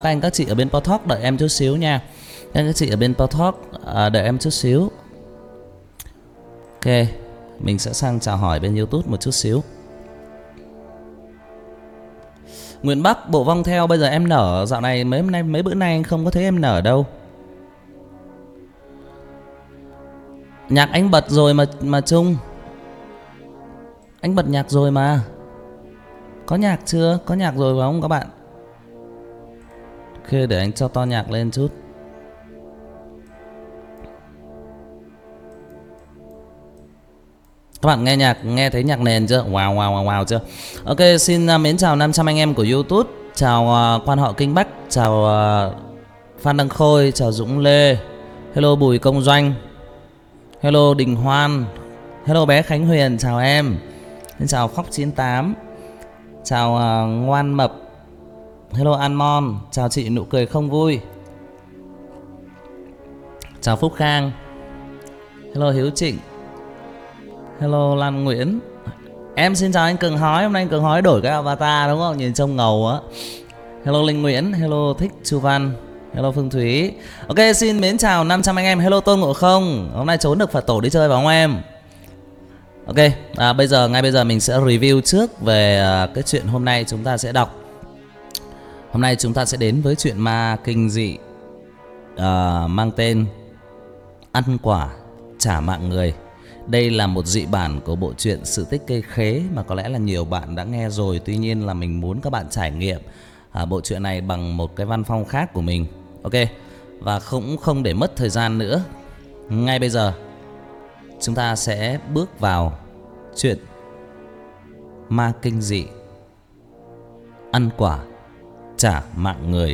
Các anh các chị ở bên Potalk đợi em chút xíu nha. Các anh các chị ở bên Potalk đợi em chút xíu. Ok, mình sẽ sang chào hỏi bên YouTube một chút xíu. Nguyễn Bắc, bộ vong theo bây giờ em nở. Dạo này mấy bữa nay anh không có thấy em nở đâu. Nhạc anh bật rồi mà Trung. Anh bật nhạc rồi mà. Có nhạc chưa? Có nhạc rồi phải không các bạn? Ok, để anh cho to nhạc lên chút. Các bạn nghe nhạc, nghe thấy nhạc nền chưa? Wow chưa? Ok, xin mến chào 500 anh em của YouTube. Chào quan họ Kinh Bắc. Chào Phan Đăng Khôi. Chào Dũng Lê. Hello Bùi Công Doanh. Hello Đình Hoan. Hello bé Khánh Huyền, chào em. Xin chào Khóc 98. Chào Ngoan Mập. Hello Anmon. Chào chị Nụ Cười Không Vui. Chào Phúc Khang. Hello Hiếu Trịnh. Hello Lan Nguyễn. Em xin chào anh Cường Hói. Hôm nay anh Cường Hói đổi cái avatar đúng không? Nhìn trông ngầu á. Hello Linh Nguyễn. Hello Thích Chu Văn. Hello Phương Thúy. Ok, xin mến chào 500 anh em. Hello Tôn Ngộ Không. Hôm nay trốn được Phật tổ đi chơi phải không em? Ok, ngay bây giờ mình sẽ review trước về cái chuyện hôm nay chúng ta sẽ đọc. Hôm nay chúng ta sẽ đến với chuyện ma kinh dị mang tên Ăn Quả Trả Mạng Người. Đây là một dị bản của bộ truyện Sự Tích Cây Khế mà có lẽ là nhiều bạn đã nghe rồi. Tuy nhiên là mình muốn các bạn trải nghiệm bộ truyện này bằng một cái văn phong khác của mình. Ok, và cũng không để mất thời gian nữa, ngay bây giờ chúng ta sẽ bước vào chuyện ma kinh dị Ăn Quả Trả Mạng Người.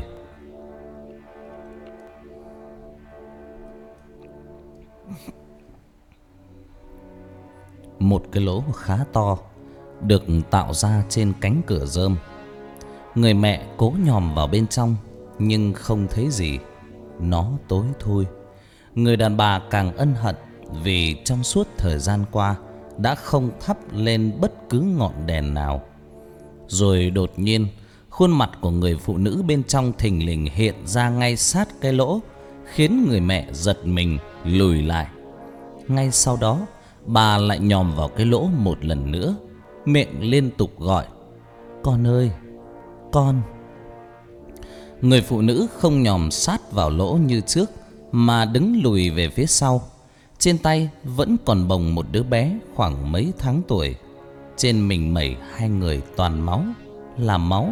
Một cái lỗ khá to được tạo ra trên cánh cửa rơm. Người mẹ cố nhòm vào bên trong nhưng không thấy gì. Nó tối thui. Người đàn bà càng ân hận vì trong suốt thời gian qua đã không thắp lên bất cứ ngọn đèn nào. Rồi đột nhiên, khuôn mặt của người phụ nữ bên trong thình lình hiện ra ngay sát cái lỗ, khiến người mẹ giật mình lùi lại. Ngay sau đó, bà lại nhòm vào cái lỗ một lần nữa, miệng liên tục gọi: "Con ơi, con." Người phụ nữ không nhòm sát vào lỗ như trước, mà đứng lùi về phía sau. Trên tay vẫn còn bồng một đứa bé khoảng mấy tháng tuổi. Trên mình mẩy hai người toàn máu, là máu.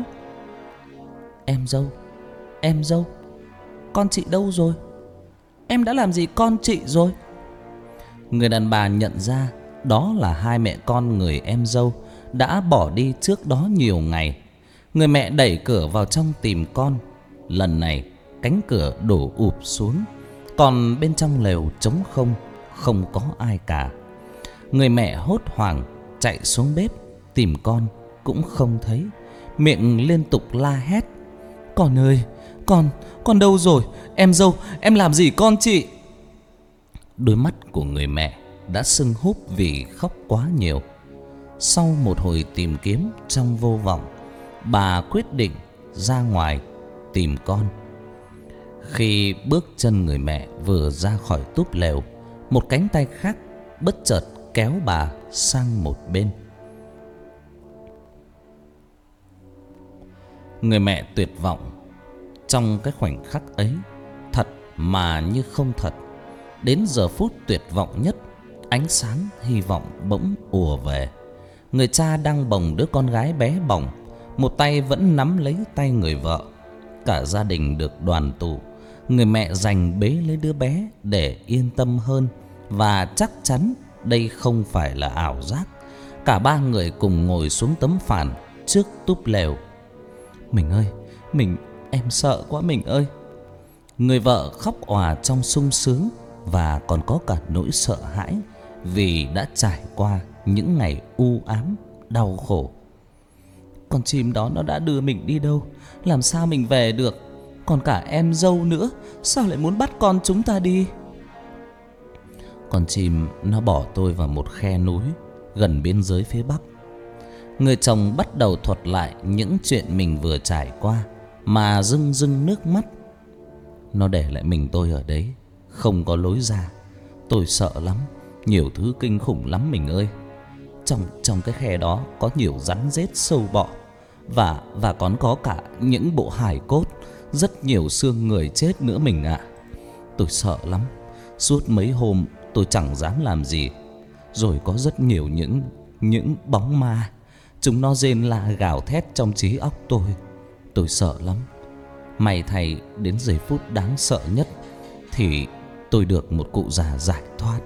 Em dâu, con chị đâu rồi? Em đã làm gì con chị rồi?" Người đàn bà nhận ra đó là hai mẹ con người em dâu đã bỏ đi trước đó nhiều ngày. Người mẹ đẩy cửa vào trong tìm con. Lần này cánh cửa đổ ụp xuống, còn bên trong lều trống không, không có ai cả. Người mẹ hốt hoảng chạy xuống bếp tìm con, cũng không thấy, miệng liên tục la hét: "Con ơi, con đâu rồi? Em dâu, em làm gì con chị?" Đôi mắt của người mẹ đã sưng húp vì khóc quá nhiều. Sau một hồi tìm kiếm trong vô vọng, bà quyết định ra ngoài tìm con. Khi bước chân người mẹ vừa ra khỏi túp lều, một cánh tay khác bất chợt kéo bà sang một bên. Người mẹ tuyệt vọng. Trong cái khoảnh khắc ấy, thật mà như không thật, đến giờ phút tuyệt vọng nhất, ánh sáng hy vọng bỗng ùa về. Người cha đang bồng đứa con gái bé bỏng, một tay vẫn nắm lấy tay người vợ. Cả gia đình được đoàn tụ. Người mẹ giành bế lấy đứa bé để yên tâm hơn, và chắc chắn đây không phải là ảo giác. Cả ba người cùng ngồi xuống tấm phản trước túp lều. "Mình ơi, em sợ quá mình ơi." Người vợ khóc òa trong sung sướng và còn có cả nỗi sợ hãi vì đã trải qua những ngày u ám, đau khổ. "Con chim đó nó đã đưa mình đi đâu? Làm sao mình về được? Còn cả em dâu nữa, sao lại muốn bắt con chúng ta đi?" "Con chim nó bỏ tôi vào một khe núi gần biên giới phía Bắc." Người chồng bắt đầu thuật lại những chuyện mình vừa trải qua. mà rưng rưng nước mắt. Nó để lại mình tôi ở đấy, không có lối ra. Tôi sợ lắm, nhiều thứ kinh khủng lắm mình ơi. Trong cái khe đó có nhiều rắn rết sâu bọ, và còn có cả những bộ hài cốt, rất nhiều xương người chết nữa mình ạ. Tôi sợ lắm, suốt mấy hôm tôi chẳng dám làm gì. Rồi có rất nhiều những bóng ma, chúng nó rên la gào thét trong trí óc tôi. Tôi sợ lắm. May thay đến giây phút đáng sợ nhất thì tôi được một cụ già giải thoát.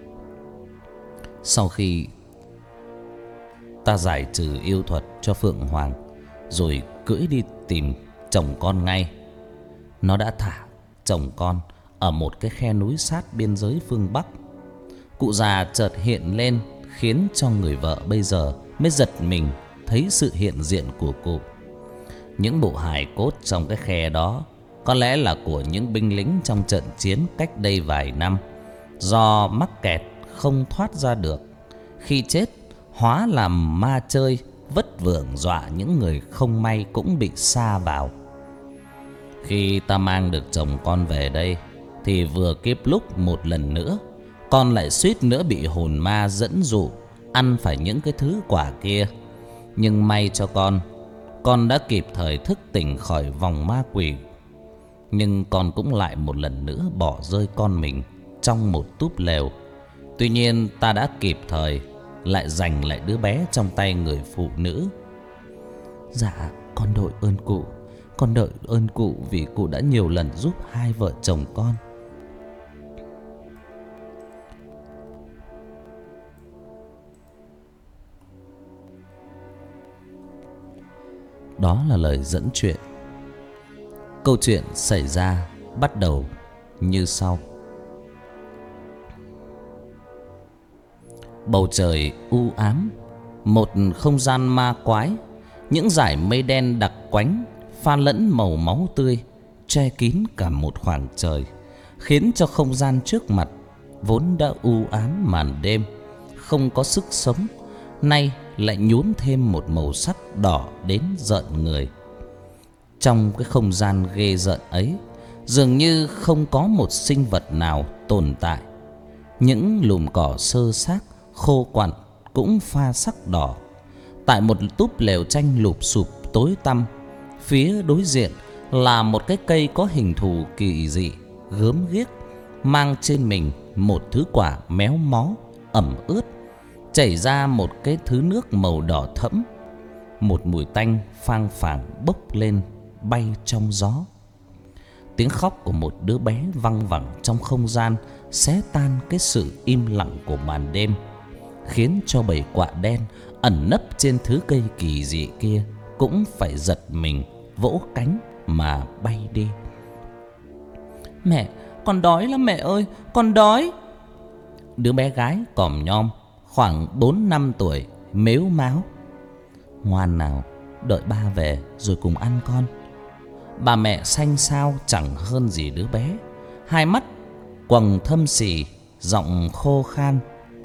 Sau khi ta giải trừ yêu thuật cho Phượng Hoàng, rồi cưỡi đi tìm chồng con ngay. Nó đã thả chồng con ở một cái khe núi sát biên giới phương Bắc. Cụ già chợt hiện lên, khiến cho người vợ bây giờ mới giật mình thấy sự hiện diện của cụ. Những bộ hài cốt trong cái khe đó có lẽ là của những binh lính trong trận chiến cách đây vài năm, do mắc kẹt không thoát ra được. Khi chết hóa làm ma chơi, vất vưởng dọa những người không may cũng bị sa vào. Khi ta mang được chồng con về đây thì vừa kịp lúc một lần nữa con lại suýt nữa bị hồn ma dẫn dụ ăn phải những cái thứ quả kia. Nhưng may cho con đã kịp thời thức tỉnh khỏi vòng ma quỷ. Nhưng con cũng lại một lần nữa bỏ rơi con mình trong một túp lều. Tuy nhiên ta đã kịp thời lại giành lại đứa bé trong tay người phụ nữ. Dạ, con đội ơn cụ. Con đợi ơn cụ vì cụ đã nhiều lần giúp hai vợ chồng con. Đó là lời dẫn chuyện. Câu chuyện xảy ra bắt đầu như sau. Bầu trời u ám, một không gian ma quái, những dải mây đen đặc quánh pha lẫn màu máu tươi che kín cả một khoảng trời, khiến cho không gian trước mặt vốn đã u ám màn đêm, không có sức sống, nay lại nhuốm thêm một màu sắc đỏ đến rợn người. Trong cái không gian ghê rợn ấy, dường như không có một sinh vật nào tồn tại. Những lùm cỏ xơ xác khô quặn cũng pha sắc đỏ. Tại một túp lều tranh lụp xụp tối tăm, phía đối diện là một cái cây có hình thù kỳ dị, gớm ghiếc, mang trên mình một thứ quả méo mó, ẩm ướt, chảy ra một cái thứ nước màu đỏ thẫm. Một mùi tanh phang phảng bốc lên, bay trong gió. Tiếng khóc của một đứa bé văng vẳng trong không gian, xé tan cái sự im lặng của màn đêm, khiến cho bầy quạ đen ẩn nấp trên thứ cây kỳ dị kia cũng phải giật mình, vỗ cánh mà bay đi. Mẹ, con đói lắm mẹ ơi, con đói. Đứa bé gái còm nhom khoảng 4-5 tuổi mếu máo. Ngoan nào, đợi ba về rồi cùng ăn con. Bà mẹ xanh xao chẳng hơn gì đứa bé, hai mắt quầng thâm sì, giọng khô khan.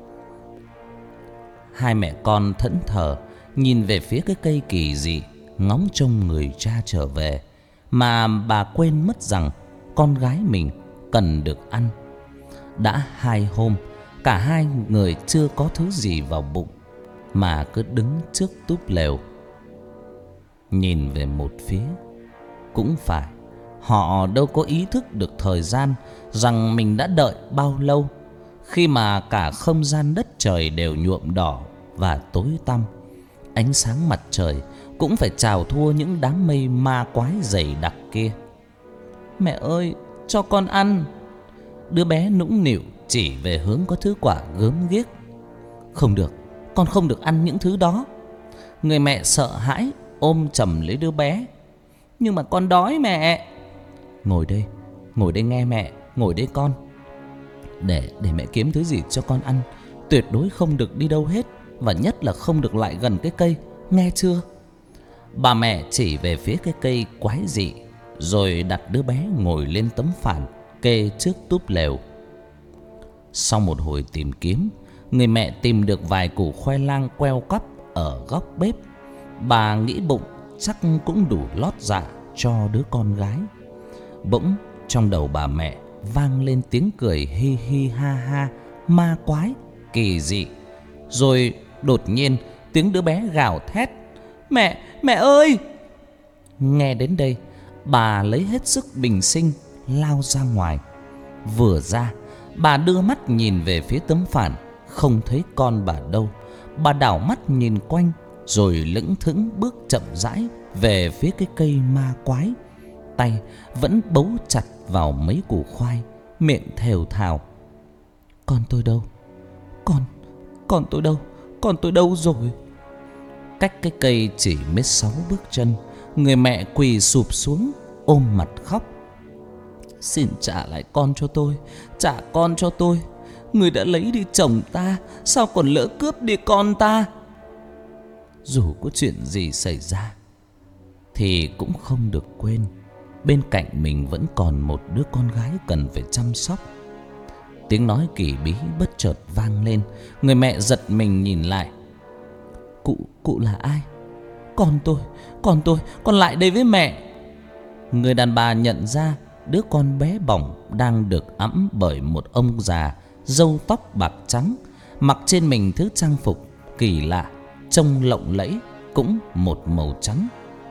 Hai mẹ con thẫn thờ nhìn về phía cái cây kỳ dị, ngóng trông người cha trở về, mà bà quên mất rằng con gái mình cần được ăn. Đã 2 hôm cả hai người chưa có thứ gì vào bụng, mà cứ đứng trước túp lều nhìn về một phía. Cũng phải, họ đâu có ý thức được thời gian rằng mình đã đợi bao lâu, khi mà cả không gian đất trời đều nhuộm đỏ và tối tăm. Ánh sáng mặt trời cũng phải chào thua những đám mây ma quái dày đặc kia. Mẹ ơi, cho con ăn. Đứa bé nũng nịu chỉ về hướng có thứ quả gớm ghiếc. Không được, con không được ăn những thứ đó. Người mẹ sợ hãi ôm chầm lấy đứa bé. Nhưng mà con đói mẹ. Ngồi đây nghe mẹ, ngồi đây con. Để mẹ kiếm thứ gì cho con ăn. Tuyệt đối không được đi đâu hết, và nhất là không được lại gần cái cây, nghe chưa? Bà mẹ chỉ về phía cái cây quái dị, rồi đặt đứa bé ngồi lên tấm phản kê trước túp lều. Sau một hồi tìm kiếm, người mẹ tìm được vài củ khoai lang queo quắp ở góc bếp. Bà nghĩ bụng chắc cũng đủ lót dạ cho đứa con gái. Bỗng trong đầu bà mẹ vang lên tiếng cười hi hi ha ha, ma quái, kỳ dị. Rồi đột nhiên tiếng đứa bé gào thét: Mẹ ơi! Nghe đến đây, bà lấy hết sức bình sinh lao ra ngoài. Vừa ra, bà đưa mắt nhìn về phía tấm phản, không thấy con bà đâu. Bà đảo mắt nhìn quanh, rồi lững thững bước chậm rãi về phía cái cây ma quái. Tay vẫn bấu chặt vào mấy củ khoai, miệng thều thào: Con tôi đâu? Con tôi đâu? Con tôi đâu rồi? Cách cái cây chỉ mấy 6 bước chân, người mẹ quỳ sụp xuống, ôm mặt khóc: Xin trả lại con cho tôi, trả con cho tôi. Người đã lấy đi chồng ta, sao còn lỡ cướp đi con ta? Dù có chuyện gì xảy ra thì cũng không được quên, bên cạnh mình vẫn còn một đứa con gái cần phải chăm sóc. Tiếng nói kỳ bí bất chợt vang lên. Người mẹ giật mình nhìn lại. Cụ là ai? Con lại đây với mẹ. Người đàn bà nhận ra đứa con bé bỏng đang được ẵm bởi một ông già râu tóc bạc trắng, mặc trên mình thứ trang phục kỳ lạ, trông lộng lẫy, cũng một màu trắng.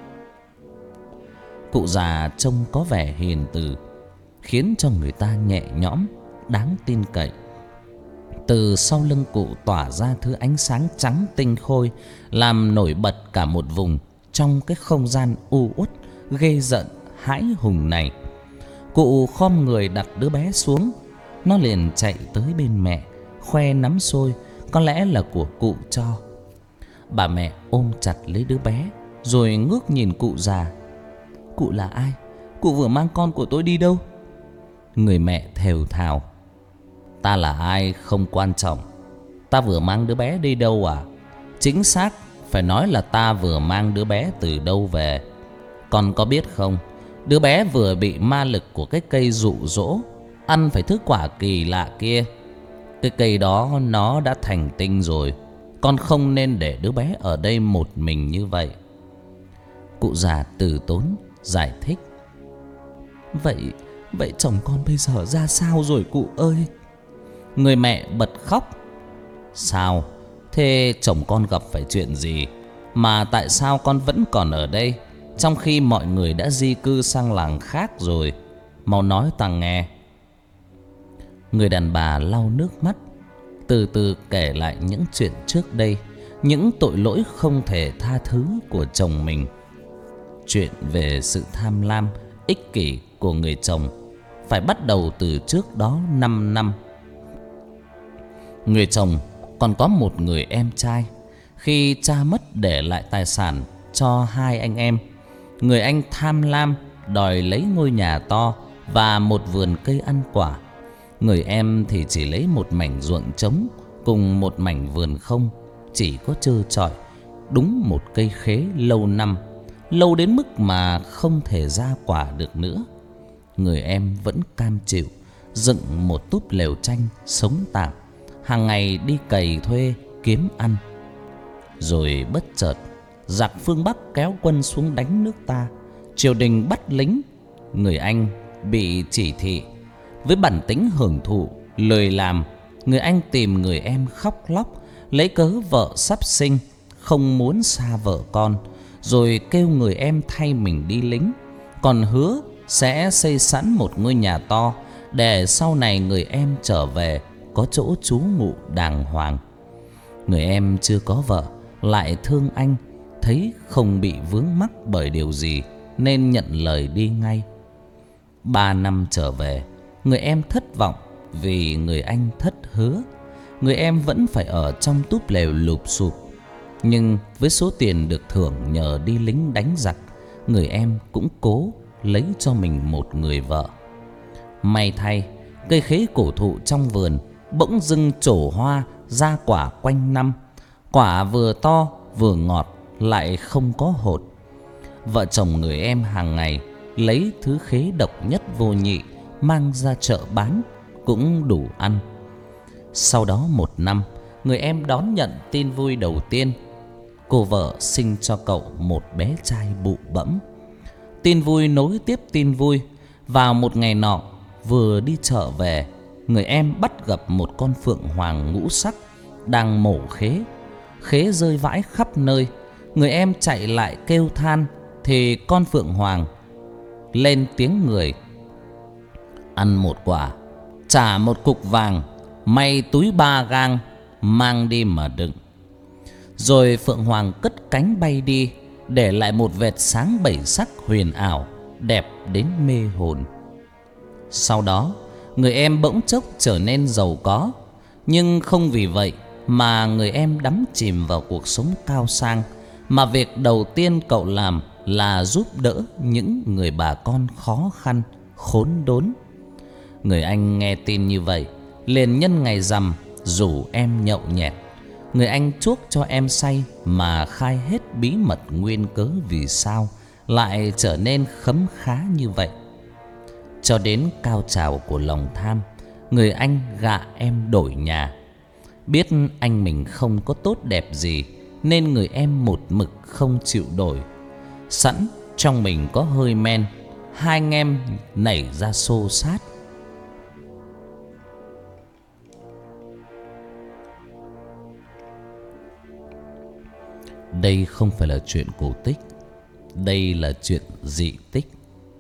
Cụ già trông có vẻ hiền từ, khiến cho người ta nhẹ nhõm, đáng tin cậy. Từ sau lưng cụ tỏa ra thứ ánh sáng trắng tinh khôi, làm nổi bật cả một vùng trong cái không gian u uất ghê rợn hãi hùng này. Cụ khom người đặt đứa bé xuống. Nó liền chạy tới bên mẹ, khoe nắm xôi, có lẽ là của cụ cho. Bà mẹ ôm chặt lấy đứa bé, rồi ngước nhìn cụ già. Cụ là ai? Cụ vừa mang con của tôi đi đâu? Người mẹ thều thào: Ta là ai không quan trọng. Ta vừa mang đứa bé đi đâu à? Chính xác phải nói là ta vừa mang đứa bé từ đâu về. Con có biết không, đứa bé vừa bị ma lực của cái cây dụ dỗ ăn phải thứ quả kỳ lạ kia. Cái cây đó nó đã thành tinh rồi. Con không nên để đứa bé ở đây một mình như vậy. Cụ già từ tốn giải thích: Vậy chồng con bây giờ ra sao rồi cụ ơi? Người mẹ bật khóc: Sao? Thế chồng con gặp phải chuyện gì? Mà tại sao con vẫn còn ở đây, trong khi mọi người đã di cư sang làng khác rồi? Mau nói ta nghe. Người đàn bà lau nước mắt, từ từ kể lại những chuyện trước đây, những tội lỗi không thể tha thứ của chồng mình. Chuyện về sự tham lam, ích kỷ của người chồng phải bắt đầu từ trước đó 5 năm. Người chồng còn có một người em trai. Khi cha mất để lại tài sản cho 2 anh em, người anh tham lam đòi lấy ngôi nhà to và một vườn cây ăn quả. Người em thì chỉ lấy một mảnh ruộng trống cùng một mảnh vườn không, chỉ có trơ trọi đúng một cây khế lâu năm, lâu đến mức mà không thể ra quả được nữa. Người em vẫn cam chịu dựng một túp lều tranh sống tạm, hàng ngày đi cày thuê kiếm ăn. Rồi bất chợt giặc phương Bắc kéo quân xuống đánh nước ta, triều đình bắt lính. Người anh bị chỉ thị. Với bản tính hưởng thụ, lười làm, người anh tìm người em khóc lóc, lấy cớ vợ sắp sinh, không muốn xa vợ con, rồi kêu người em thay mình đi lính, còn hứa sẽ xây sẵn một ngôi nhà to để sau này người em trở về có chỗ trú ngụ đàng hoàng. Người em chưa có vợ, lại thương anh, thấy không bị vướng mắc bởi điều gì nên nhận lời đi ngay. 3 năm trở về, người em thất vọng vì người anh thất hứa. Người em vẫn phải ở trong túp lều lụp xụp. Nhưng với số tiền được thưởng nhờ đi lính đánh giặc, người em cũng cố lấy cho mình một người vợ. May thay, cây khế cổ thụ trong vườn bỗng dưng trổ hoa ra quả quanh năm. Quả vừa to vừa ngọt, lại không có hột. Vợ chồng người em hàng ngày lấy thứ khế độc nhất vô nhị mang ra chợ bán, cũng đủ ăn. Sau đó 1 năm, người em đón nhận tin vui đầu tiên. Cô vợ sinh cho cậu một bé trai bụ bẫm. Tin vui nối tiếp tin vui. Vào một ngày nọ, vừa đi chợ về, người em bắt gặp một con phượng hoàng ngũ sắc đang mổ khế. Khế rơi vãi khắp nơi. Người em chạy lại kêu than, thì con phượng hoàng lên tiếng người: ăn một quả, trả một cục vàng, may túi 3 gang, mang đi mà đựng. Rồi phượng hoàng cất cánh bay đi, để lại một vệt sáng 7 sắc huyền ảo, đẹp đến mê hồn. Sau đó, người em bỗng chốc trở nên giàu có. Nhưng không vì vậy mà người em đắm chìm vào cuộc sống cao sang, mà việc đầu tiên cậu làm là giúp đỡ những người bà con khó khăn, khốn đốn. Người anh nghe tin như vậy, liền nhân ngày rằm rủ em nhậu nhẹt. Người anh chuốc cho em say mà khai hết bí mật nguyên cớ vì sao lại trở nên khấm khá như vậy. Cho đến cao trào của lòng tham, người anh gạ em đổi nhà. Biết anh mình không có tốt đẹp gì, nên người em một mực không chịu đổi. Sẵn trong mình có hơi men, hai anh em nảy ra xô xát. Đây không phải là chuyện cổ tích, đây là chuyện dị tích.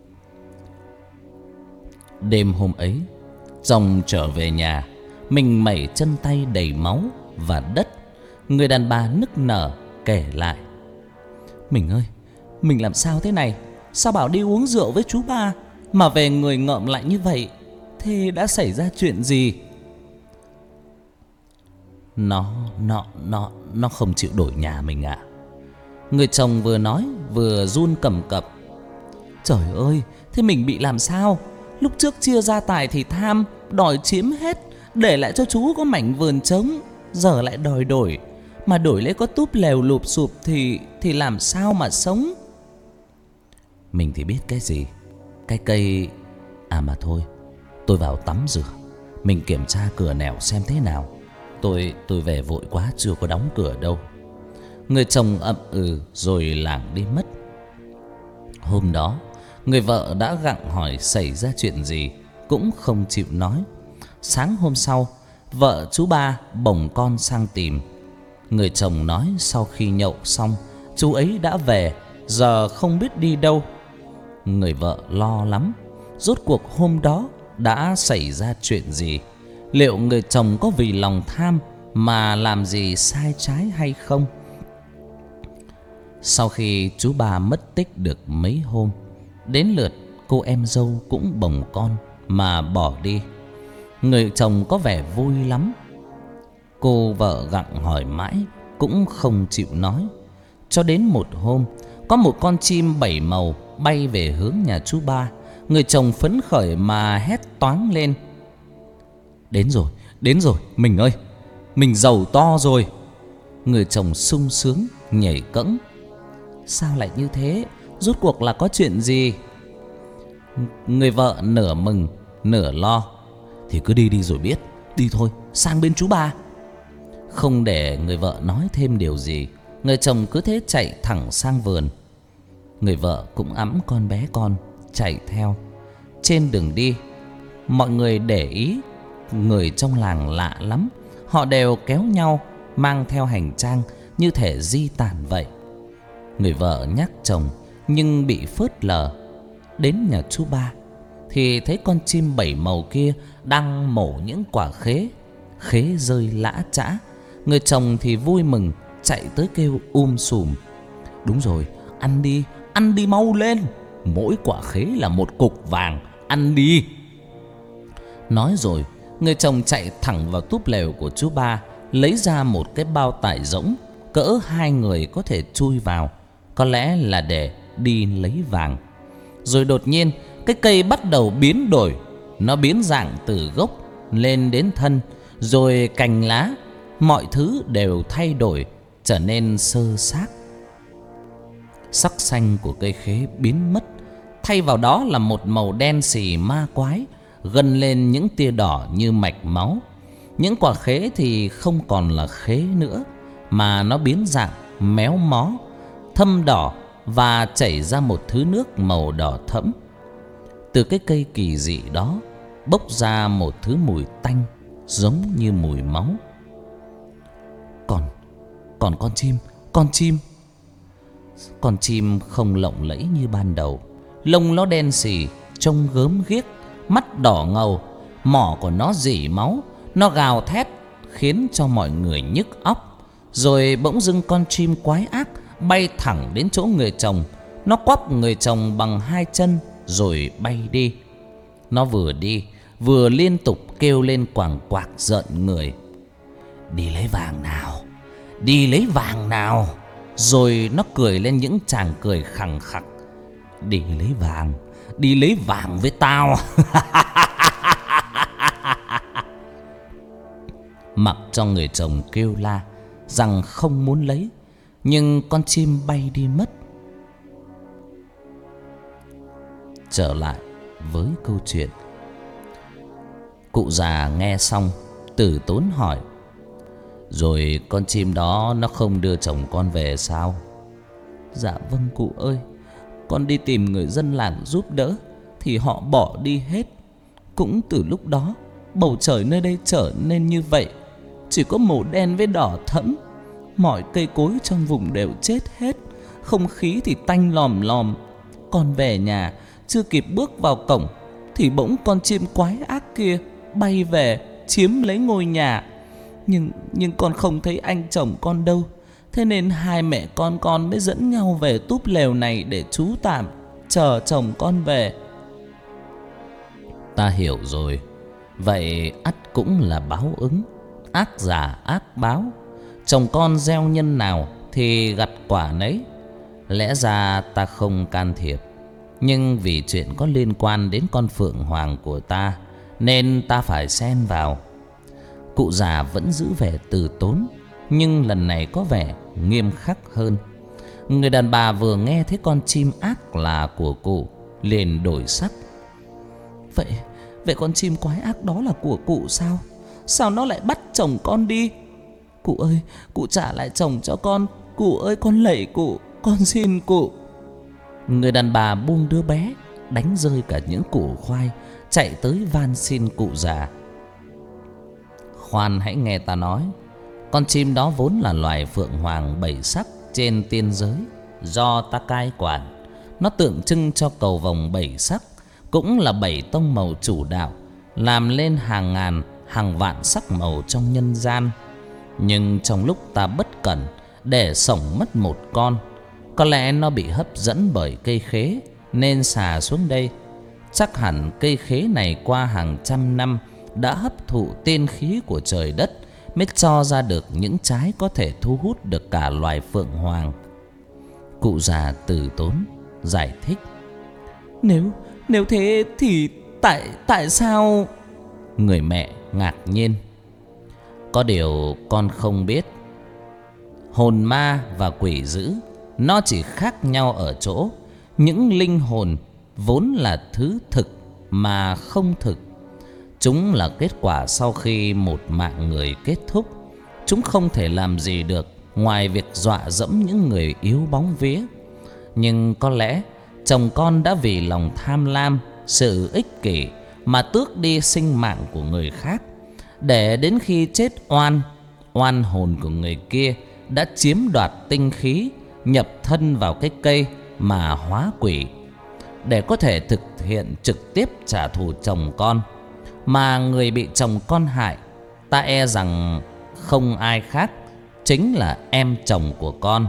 Đêm hôm ấy, Rồng trở về nhà, mình mẩy chân tay đầy máu và đất. Người đàn bà nức nở kể lại: mình ơi, mình làm sao thế này? Sao bảo đi uống rượu với chú ba mà về người ngợm lại như vậy? Thế đã xảy ra chuyện gì? Nó không chịu đổi nhà mình ạ. Người chồng vừa nói vừa run cầm cập. Trời ơi, thế mình bị làm sao? Lúc trước chia gia tài thì tham, đòi chiếm hết, để lại cho chú có mảnh vườn trống. Giờ lại đòi đổi, mà đổi lấy có túp lều lụp sụp thì làm sao mà sống? Mình thì biết cái gì. Cái cây... À mà thôi, tôi vào tắm rửa, mình kiểm tra cửa nẻo xem thế nào. Tôi về vội quá, chưa có đóng cửa đâu. Người chồng ậm ừ rồi lảng đi mất. Hôm đó, người vợ đã gặng hỏi xảy ra chuyện gì, cũng không chịu nói. Sáng hôm sau, vợ chú ba bồng con sang tìm. Người chồng nói sau khi nhậu xong, chú ấy đã về, giờ không biết đi đâu. Người vợ lo lắm, rốt cuộc hôm đó đã xảy ra chuyện gì? Liệu người chồng có vì lòng tham mà làm gì sai trái hay không? Sau khi chú ba mất tích được mấy hôm, đến lượt cô em dâu cũng bồng con mà bỏ đi. Người chồng có vẻ vui lắm. Cô vợ gặng hỏi mãi cũng không chịu nói. Cho đến một hôm, có một con chim 7 màu bay về hướng nhà chú ba. Người chồng phấn khởi mà hét toáng lên: Đến rồi, mình ơi, mình giàu to rồi. Người chồng sung sướng nhảy cẫng. Sao lại như thế? Rốt cuộc là có chuyện gì? Người vợ nửa mừng nửa lo. Thì cứ đi rồi biết. Đi thôi, sang bên chú ba. Không để người vợ nói thêm điều gì, người chồng cứ thế chạy thẳng sang vườn. Người vợ cũng ẵm con bé con chạy theo. Trên đường đi, mọi người để ý người trong làng lạ lắm. Họ đều kéo nhau mang theo hành trang như thể di tản vậy. Người vợ nhắc chồng nhưng bị phớt lờ. Đến nhà chú ba thì thấy con chim 7 màu kia đang mổ những quả khế. Khế rơi lã chã. Người chồng thì vui mừng chạy tới kêu sùm: Đúng rồi, ăn đi mau lên. Mỗi quả khế là một cục vàng, ăn đi. Nói rồi, người chồng chạy thẳng vào túp lều của chú ba, lấy ra một cái bao tải rỗng, cỡ 2 người có thể chui vào, có lẽ là để đi lấy vàng. Rồi đột nhiên, cái cây bắt đầu biến đổi. Nó biến dạng từ gốc lên đến thân, rồi cành lá, mọi thứ đều thay đổi, trở nên xơ xác. Sắc xanh của cây khế biến mất, thay vào đó là một màu đen xì ma quái, gân lên những tia đỏ như mạch máu. Những quả khế thì không còn là khế nữa, mà nó biến dạng méo mó, thâm đỏ và chảy ra một thứ nước màu đỏ thẫm. Từ cái cây kỳ dị đó bốc ra một thứ mùi tanh giống như mùi máu. Còn con chim không lộng lẫy như ban đầu. Lông nó đen xì, trông gớm ghiếc, mắt đỏ ngầu, mỏ của nó rỉ máu. Nó gào thét khiến cho mọi người nhức óc. Rồi bỗng dưng con chim quái ác bay thẳng đến chỗ người chồng. Nó quắp người chồng bằng hai chân rồi bay đi. Nó vừa đi vừa liên tục kêu lên quàng quạc rợn người: "Đi lấy vàng nào, đi lấy vàng nào." Rồi nó cười lên những tràng cười khằng khặc: "Đi lấy vàng với tao." Mặc cho người chồng kêu la rằng không muốn lấy, nhưng con chim bay đi mất. Trở lại với câu chuyện. Cụ già nghe xong từ tốn hỏi: "Rồi con chim đó nó không đưa chồng con về sao?" "Dạ vâng cụ ơi, con đi tìm người dân làng giúp đỡ thì họ bỏ đi hết. Cũng từ lúc đó bầu trời nơi đây trở nên như vậy, chỉ có màu đen với đỏ thẫm. Mọi cây cối trong vùng đều chết hết, không khí thì tanh lòm lòm. Con về nhà chưa kịp bước vào cổng thì bỗng con chim quái ác kia bay về chiếm lấy ngôi nhà. Nhưng con không thấy anh chồng con đâu. Thế nên hai mẹ con mới dẫn nhau về túp lều này để trú tạm, chờ chồng con về." "Ta hiểu rồi. Vậy ắt cũng là báo ứng. Ác giả ác báo. Chồng con gieo nhân nào thì gặt quả nấy. Lẽ ra ta không can thiệp, nhưng vì chuyện có liên quan đến con phượng hoàng của ta nên ta phải xen vào." Cụ già vẫn giữ vẻ từ tốn, nhưng lần này có vẻ nghiêm khắc hơn. Người đàn bà vừa nghe thấy con chim ác là của cụ liền đổi sắc: Vậy con chim quái ác đó là của cụ sao? Sao nó lại bắt chồng con đi? Cụ ơi, cụ trả lại chồng cho con. Cụ ơi, con lạy cụ, con xin cụ." Người đàn bà buông đứa bé, đánh rơi cả những củ khoai, chạy tới van xin cụ già: "Khoan hãy nghe ta nói. Con chim đó vốn là loài phượng hoàng bảy sắc trên tiên giới do ta cai quản. Nó tượng trưng cho cầu vồng bảy sắc, cũng là bảy tông màu chủ đạo, làm lên hàng ngàn hàng vạn sắc màu trong nhân gian. Nhưng trong lúc ta bất cẩn để sổng mất một con, có lẽ nó bị hấp dẫn bởi cây khế nên xà xuống đây. Chắc hẳn cây khế này qua hàng trăm năm đã hấp thụ tiên khí của trời đất, mới cho ra được những trái có thể thu hút được cả loài phượng hoàng." Cụ già từ tốn giải thích: Nếu thế thì tại sao?" Người mẹ ngạc nhiên: "Có điều con không biết. Hồn ma và quỷ dữ nó chỉ khác nhau ở chỗ những linh hồn vốn là thứ thực mà không thực. Chúng là kết quả sau khi một mạng người kết thúc. Chúng không thể làm gì được ngoài việc dọa dẫm những người yếu bóng vía. Nhưng có lẽ chồng con đã vì lòng tham lam, sự ích kỷ mà tước đi sinh mạng của người khác, để đến khi chết oan hồn của người kia đã chiếm đoạt tinh khí, nhập thân vào cái cây mà hóa quỷ, để có thể thực hiện trực tiếp trả thù chồng con. Mà người bị chồng con hại, ta e rằng không ai khác, chính là em chồng của con.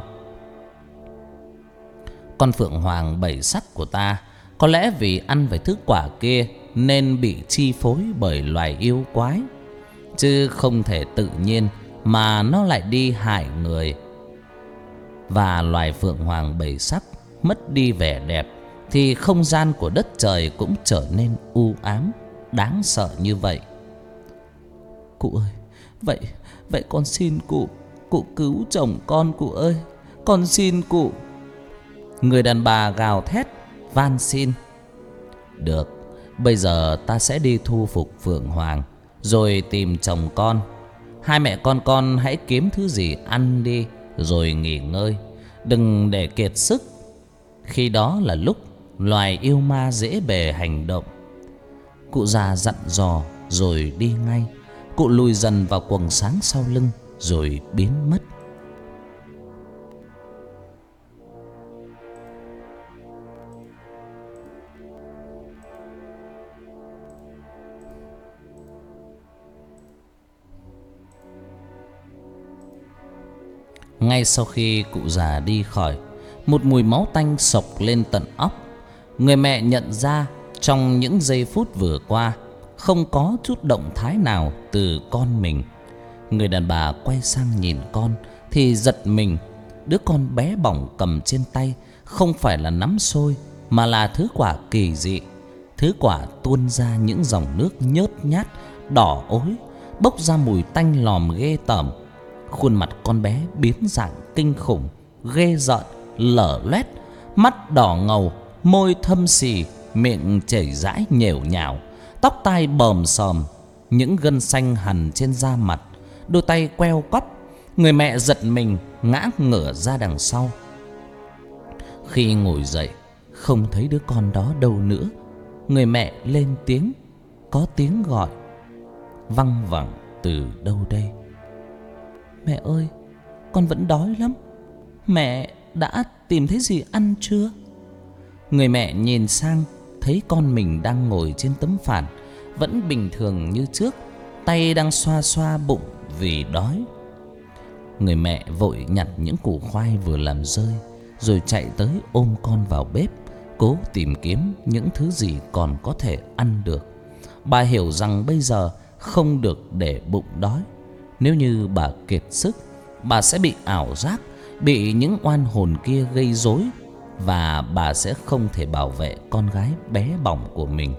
Con phượng hoàng bảy sắc của ta có lẽ vì ăn phải thứ quả kia nên bị chi phối bởi loài yêu quái, chứ không thể tự nhiên mà nó lại đi hại người. Và loài phượng hoàng bảy sắc mất đi vẻ đẹp thì không gian của đất trời cũng trở nên u ám, đáng sợ như vậy. Cụ ơi, vậy con xin cụ cứu chồng con, cụ ơi, con xin cụ. Người đàn bà gào thét van xin: Được, bây giờ ta sẽ đi thu phục phượng hoàng rồi tìm chồng con. Hai mẹ con hãy kiếm thứ gì ăn đi rồi nghỉ ngơi, đừng để kiệt sức. Khi đó là lúc loài yêu ma dễ bề hành động. Cụ già dặn dò rồi đi ngay. Cụ lùi dần vào quầng sáng sau lưng rồi biến mất. Ngay sau khi cụ già đi khỏi, một mùi máu tanh sộc lên tận óc. Người mẹ nhận ra trong những giây phút vừa qua không có chút động thái nào từ con mình. Người đàn bà quay sang nhìn con thì giật mình. Đứa con bé bỏng cầm trên tay không phải là nắm xôi, mà là thứ quả kỳ dị. Thứ quả tuôn ra những dòng nước nhớt nhát, đỏ ối, bốc ra mùi tanh lòm ghê tởm. Khuôn mặt con bé biến dạng kinh khủng, ghê rợn, lở loét, mắt đỏ ngầu, môi thâm xì, miệng chảy rãi nhểu nhào, tóc tai bờm sờm, những gân xanh hằn trên da mặt, đôi tay queo quắp. Người mẹ giật mình ngã ngửa ra đằng sau. Khi ngồi dậy không thấy đứa con đó đâu nữa. Người mẹ lên tiếng, có tiếng gọi văng vẳng từ đâu đây. Mẹ ơi, con vẫn đói lắm. Mẹ đã tìm thấy gì ăn chưa? Người mẹ nhìn sang thấy con mình đang ngồi trên tấm phản, vẫn bình thường như trước, tay đang xoa xoa bụng vì đói. Người mẹ vội nhặt những củ khoai vừa làm rơi, rồi chạy tới ôm con vào bếp, cố tìm kiếm những thứ gì còn có thể ăn được. Bà hiểu rằng bây giờ không được để bụng đói. Nếu như bà kiệt sức, bà sẽ bị ảo giác, bị những oan hồn kia gây rối, và bà sẽ không thể bảo vệ con gái bé bỏng của mình.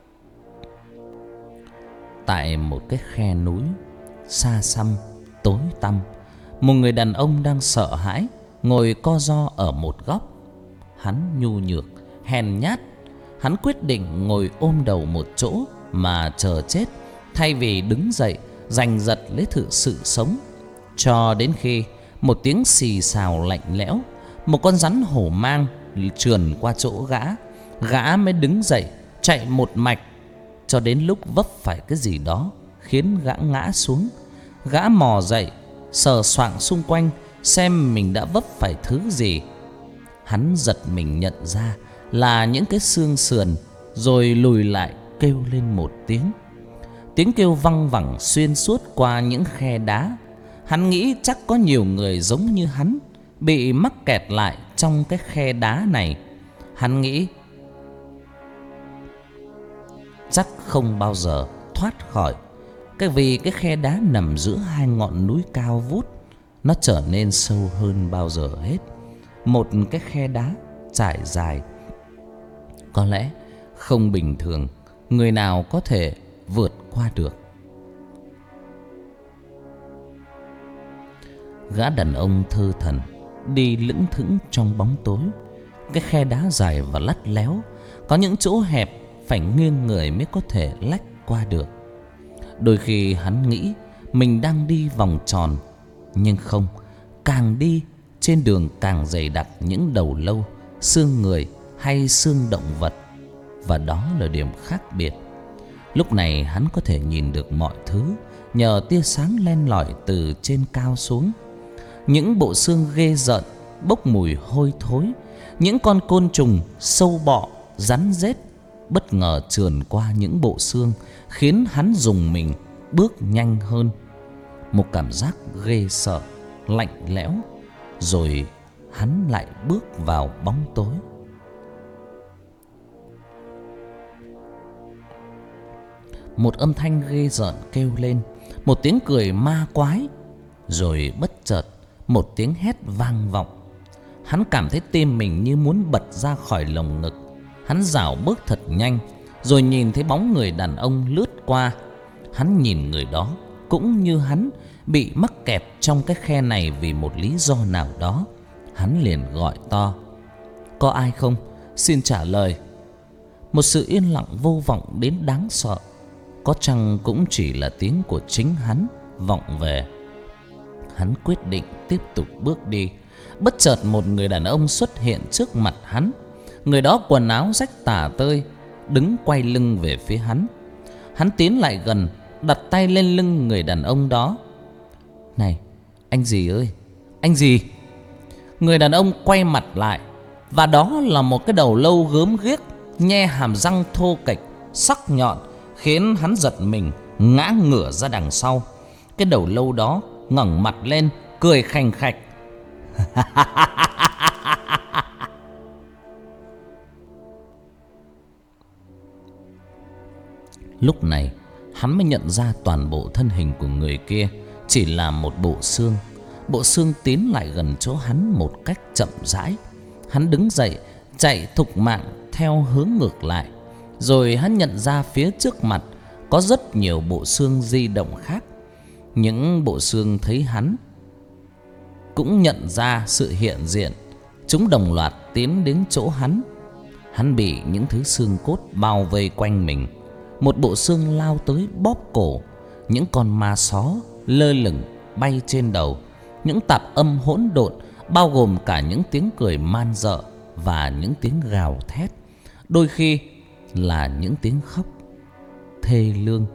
Tại một cái khe núi xa xăm, tối tăm, một người đàn ông đang sợ hãi ngồi co ro ở một góc. Hắn nhu nhược, hèn nhát. Hắn quyết định ngồi ôm đầu một chỗ mà chờ chết, thay vì đứng dậy giành giật lấy thử sự sống. Cho đến khi một tiếng xì xào lạnh lẽo, một con rắn hổ mang trườn qua chỗ gã mới đứng dậy chạy một mạch, cho đến lúc vấp phải cái gì đó khiến gã ngã xuống. Gã mò dậy, sờ soạng xung quanh xem mình đã vấp phải thứ gì. Hắn giật mình nhận ra là những cái xương sườn, rồi lùi lại kêu lên một tiếng. Tiếng kêu văng vẳng xuyên suốt qua những khe đá. Hắn nghĩ chắc có nhiều người giống như hắn bị mắc kẹt lại trong cái khe đá này. Hắn nghĩ chắc không bao giờ thoát khỏi, vì cái khe đá nằm giữa hai ngọn núi cao vút. Nó trở nên sâu hơn bao giờ hết. Một cái khe đá trải dài. Có lẽ không bình thường người nào có thể vượt qua được. Gã đàn ông thơ thẩn đi lững thững trong bóng tối. Cái khe đá dài và lắt léo, có những chỗ hẹp phải nghiêng người mới có thể lách qua được. Đôi khi hắn nghĩ mình đang đi vòng tròn, nhưng không, càng đi trên đường càng dày đặc những đầu lâu, xương người hay xương động vật. Và đó là điểm khác biệt. Lúc này hắn có thể nhìn được mọi thứ nhờ tia sáng len lỏi từ trên cao xuống. Những bộ xương ghê rợn bốc mùi hôi thối, những con côn trùng, sâu bọ, rắn rết bất ngờ trườn qua những bộ xương, khiến hắn rùng mình bước nhanh hơn. Một cảm giác ghê sợ, lạnh lẽo, rồi hắn lại bước vào bóng tối. Một âm thanh ghê rợn kêu lên, một tiếng cười ma quái, rồi bất chợt một tiếng hét vang vọng. Hắn cảm thấy tim mình như muốn bật ra khỏi lồng ngực. Hắn rảo bước thật nhanh, rồi nhìn thấy bóng người đàn ông lướt qua. Hắn nhìn người đó cũng như hắn, bị mắc kẹt trong cái khe này vì một lý do nào đó. Hắn liền gọi to: "Có ai không? Xin trả lời." Một sự yên lặng vô vọng đến đáng sợ, có chăng cũng chỉ là tiếng của chính hắn vọng về. Hắn quyết định tiếp tục bước đi. Bất chợt một người đàn ông xuất hiện trước mặt hắn. Người đó quần áo rách tả tơi, đứng quay lưng về phía hắn. Hắn tiến lại gần, đặt tay lên lưng người đàn ông đó. Này, anh gì ơi, anh gì? Người đàn ông quay mặt lại, và đó là một cái đầu lâu gớm ghiếc, nhe hàm răng thô kệch, sắc nhọn, khiến hắn giật mình, ngã ngửa ra đằng sau. Cái đầu lâu đó ngẩng mặt lên, cười khành khạch. Lúc này hắn mới nhận ra toàn bộ thân hình của người kia chỉ là một bộ xương. Bộ xương tiến lại gần chỗ hắn một cách chậm rãi. Hắn đứng dậy, chạy thục mạng theo hướng ngược lại. Rồi hắn nhận ra phía trước mặt có rất nhiều bộ xương di động khác. Những bộ xương thấy hắn cũng nhận ra sự hiện diện. Chúng đồng loạt tiến đến chỗ hắn. Hắn bị những thứ xương cốt bao vây quanh mình. Một bộ xương lao tới bóp cổ. Những con ma só lơ lửng bay trên đầu. Những tạp âm hỗn độn, bao gồm cả những tiếng cười man dợ và những tiếng gào thét, đôi khi là những tiếng khóc thê lương.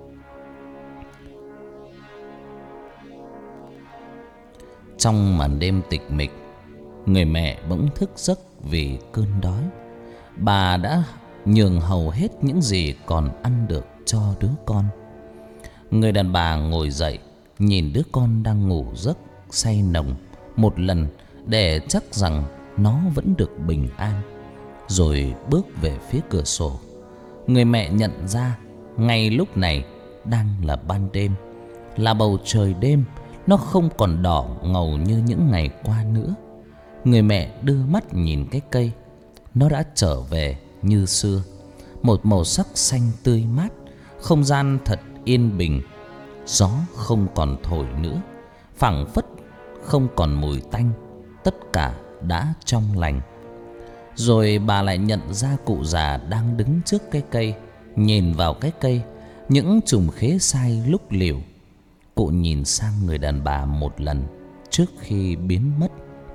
Trong màn đêm tịch mịch, người mẹ bỗng thức giấc vì cơn đói. Bà đã nhường hầu hết những gì còn ăn được cho đứa con. Người đàn bà ngồi dậy, nhìn đứa con đang ngủ giấc say nồng một lần để chắc rằng nó vẫn được bình an, rồi bước về phía cửa sổ. Người mẹ nhận ra ngay lúc này đang là ban đêm, là bầu trời đêm. Nó không còn đỏ ngầu như những ngày qua nữa. Người mẹ đưa mắt nhìn cái cây. Nó đã trở về như xưa, một màu sắc xanh tươi mát. Không gian thật yên bình. Gió không còn thổi nữa, phảng phất không còn mùi tanh. Tất cả đã trong lành. Rồi bà lại nhận ra cụ già đang đứng trước cái cây, nhìn vào cái cây, những chùm khế sai lúc liều. Cụ nhìn sang người đàn bà một lần trước khi biến mất.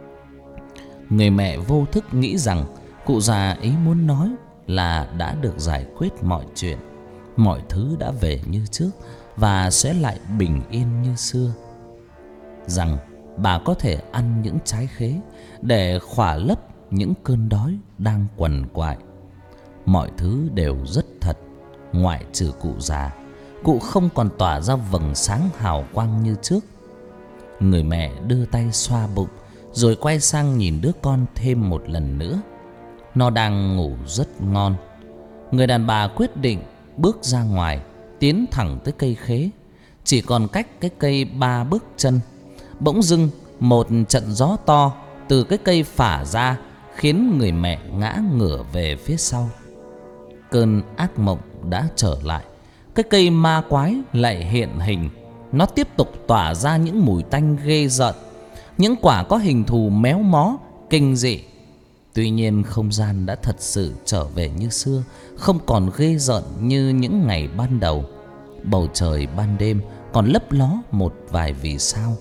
Người mẹ vô thức nghĩ rằng cụ già ý muốn nói là đã được giải quyết mọi chuyện, mọi thứ đã về như trước và sẽ lại bình yên như xưa. Rằng bà có thể ăn những trái khế để khỏa lấp những cơn đói đang quằn quại. Mọi thứ đều rất thật, ngoại trừ cụ già. Cụ không còn tỏa ra vầng sáng hào quang như trước. Người mẹ đưa tay xoa bụng, rồi quay sang nhìn đứa con thêm một lần nữa. Nó đang ngủ rất ngon. Người đàn bà quyết định bước ra ngoài, tiến thẳng tới cây khế. Chỉ còn cách cái cây 3 bước chân. Bỗng dưng một trận gió to từ cái cây phả ra, khiến người mẹ ngã ngửa về phía sau. Cơn ác mộng đã trở lại. Cái cây ma quái lại hiện hình. Nó tiếp tục tỏa ra những mùi tanh ghê rợn, những quả có hình thù méo mó, kinh dị. Tuy nhiên không gian đã thật sự trở về như xưa, không còn ghê rợn như những ngày ban đầu. Bầu trời ban đêm còn lấp ló một vài vì sao.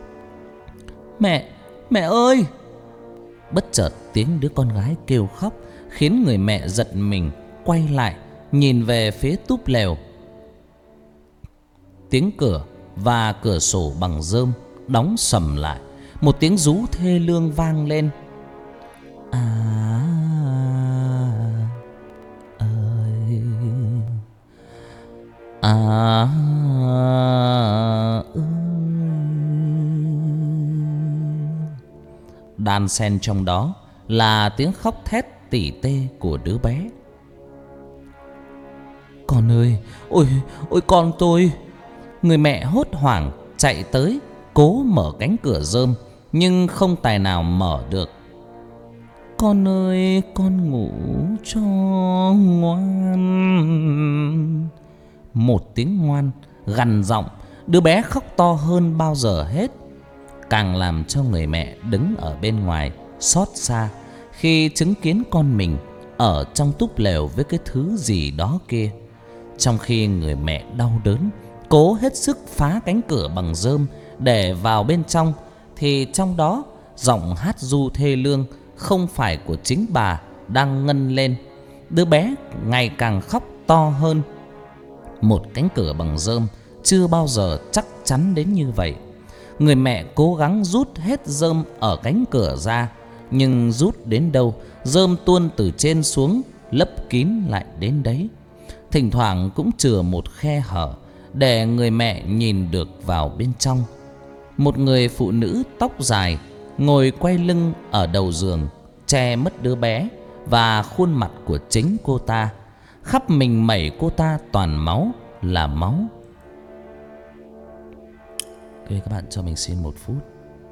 Mẹ ơi! Bất chợt tiếng đứa con gái kêu khóc khiến người mẹ giật mình, quay lại nhìn về phía túp lều. Tiếng cửa và cửa sổ bằng rơm đóng sầm lại. Một tiếng rú thê lương vang lên. Đan xen trong đó là tiếng khóc thét tỉ tê của đứa bé. Con ơi, ôi con tôi! Người mẹ hốt hoảng chạy tới, cố mở cánh cửa rơm nhưng không tài nào mở được. Con ơi, con ngủ cho ngoan. Một tiếng ngoan gằn giọng, đứa bé khóc to hơn bao giờ hết, càng làm cho người mẹ đứng ở bên ngoài xót xa khi chứng kiến con mình ở trong túp lều với cái thứ gì đó kia. Trong khi người mẹ đau đớn cố hết sức phá cánh cửa bằng rơm để vào bên trong, thì trong đó giọng hát ru thê lương không phải của chính bà đang ngân lên. Đứa bé ngày càng khóc to hơn. Một cánh cửa bằng rơm chưa bao giờ chắc chắn đến như vậy. Người mẹ cố gắng rút hết rơm ở cánh cửa ra, nhưng rút đến đâu, rơm tuôn từ trên xuống, lấp kín lại đến đấy. Thỉnh thoảng cũng chừa một khe hở để người mẹ nhìn được vào bên trong. Một người phụ nữ tóc dài ngồi quay lưng ở đầu giường, che mất đứa bé và khuôn mặt của chính cô ta. Khắp mình mẩy cô ta toàn máu là máu. Ok, các bạn cho mình xin 1 phút.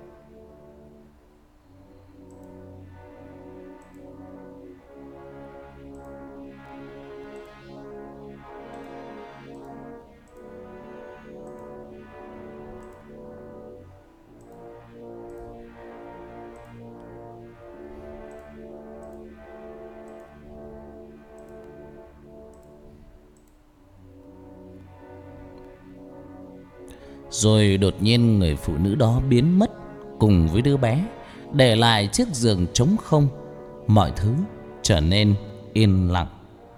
Rồi đột nhiên người phụ nữ đó biến mất cùng với đứa bé, để lại chiếc giường trống không. Mọi thứ trở nên yên lặng.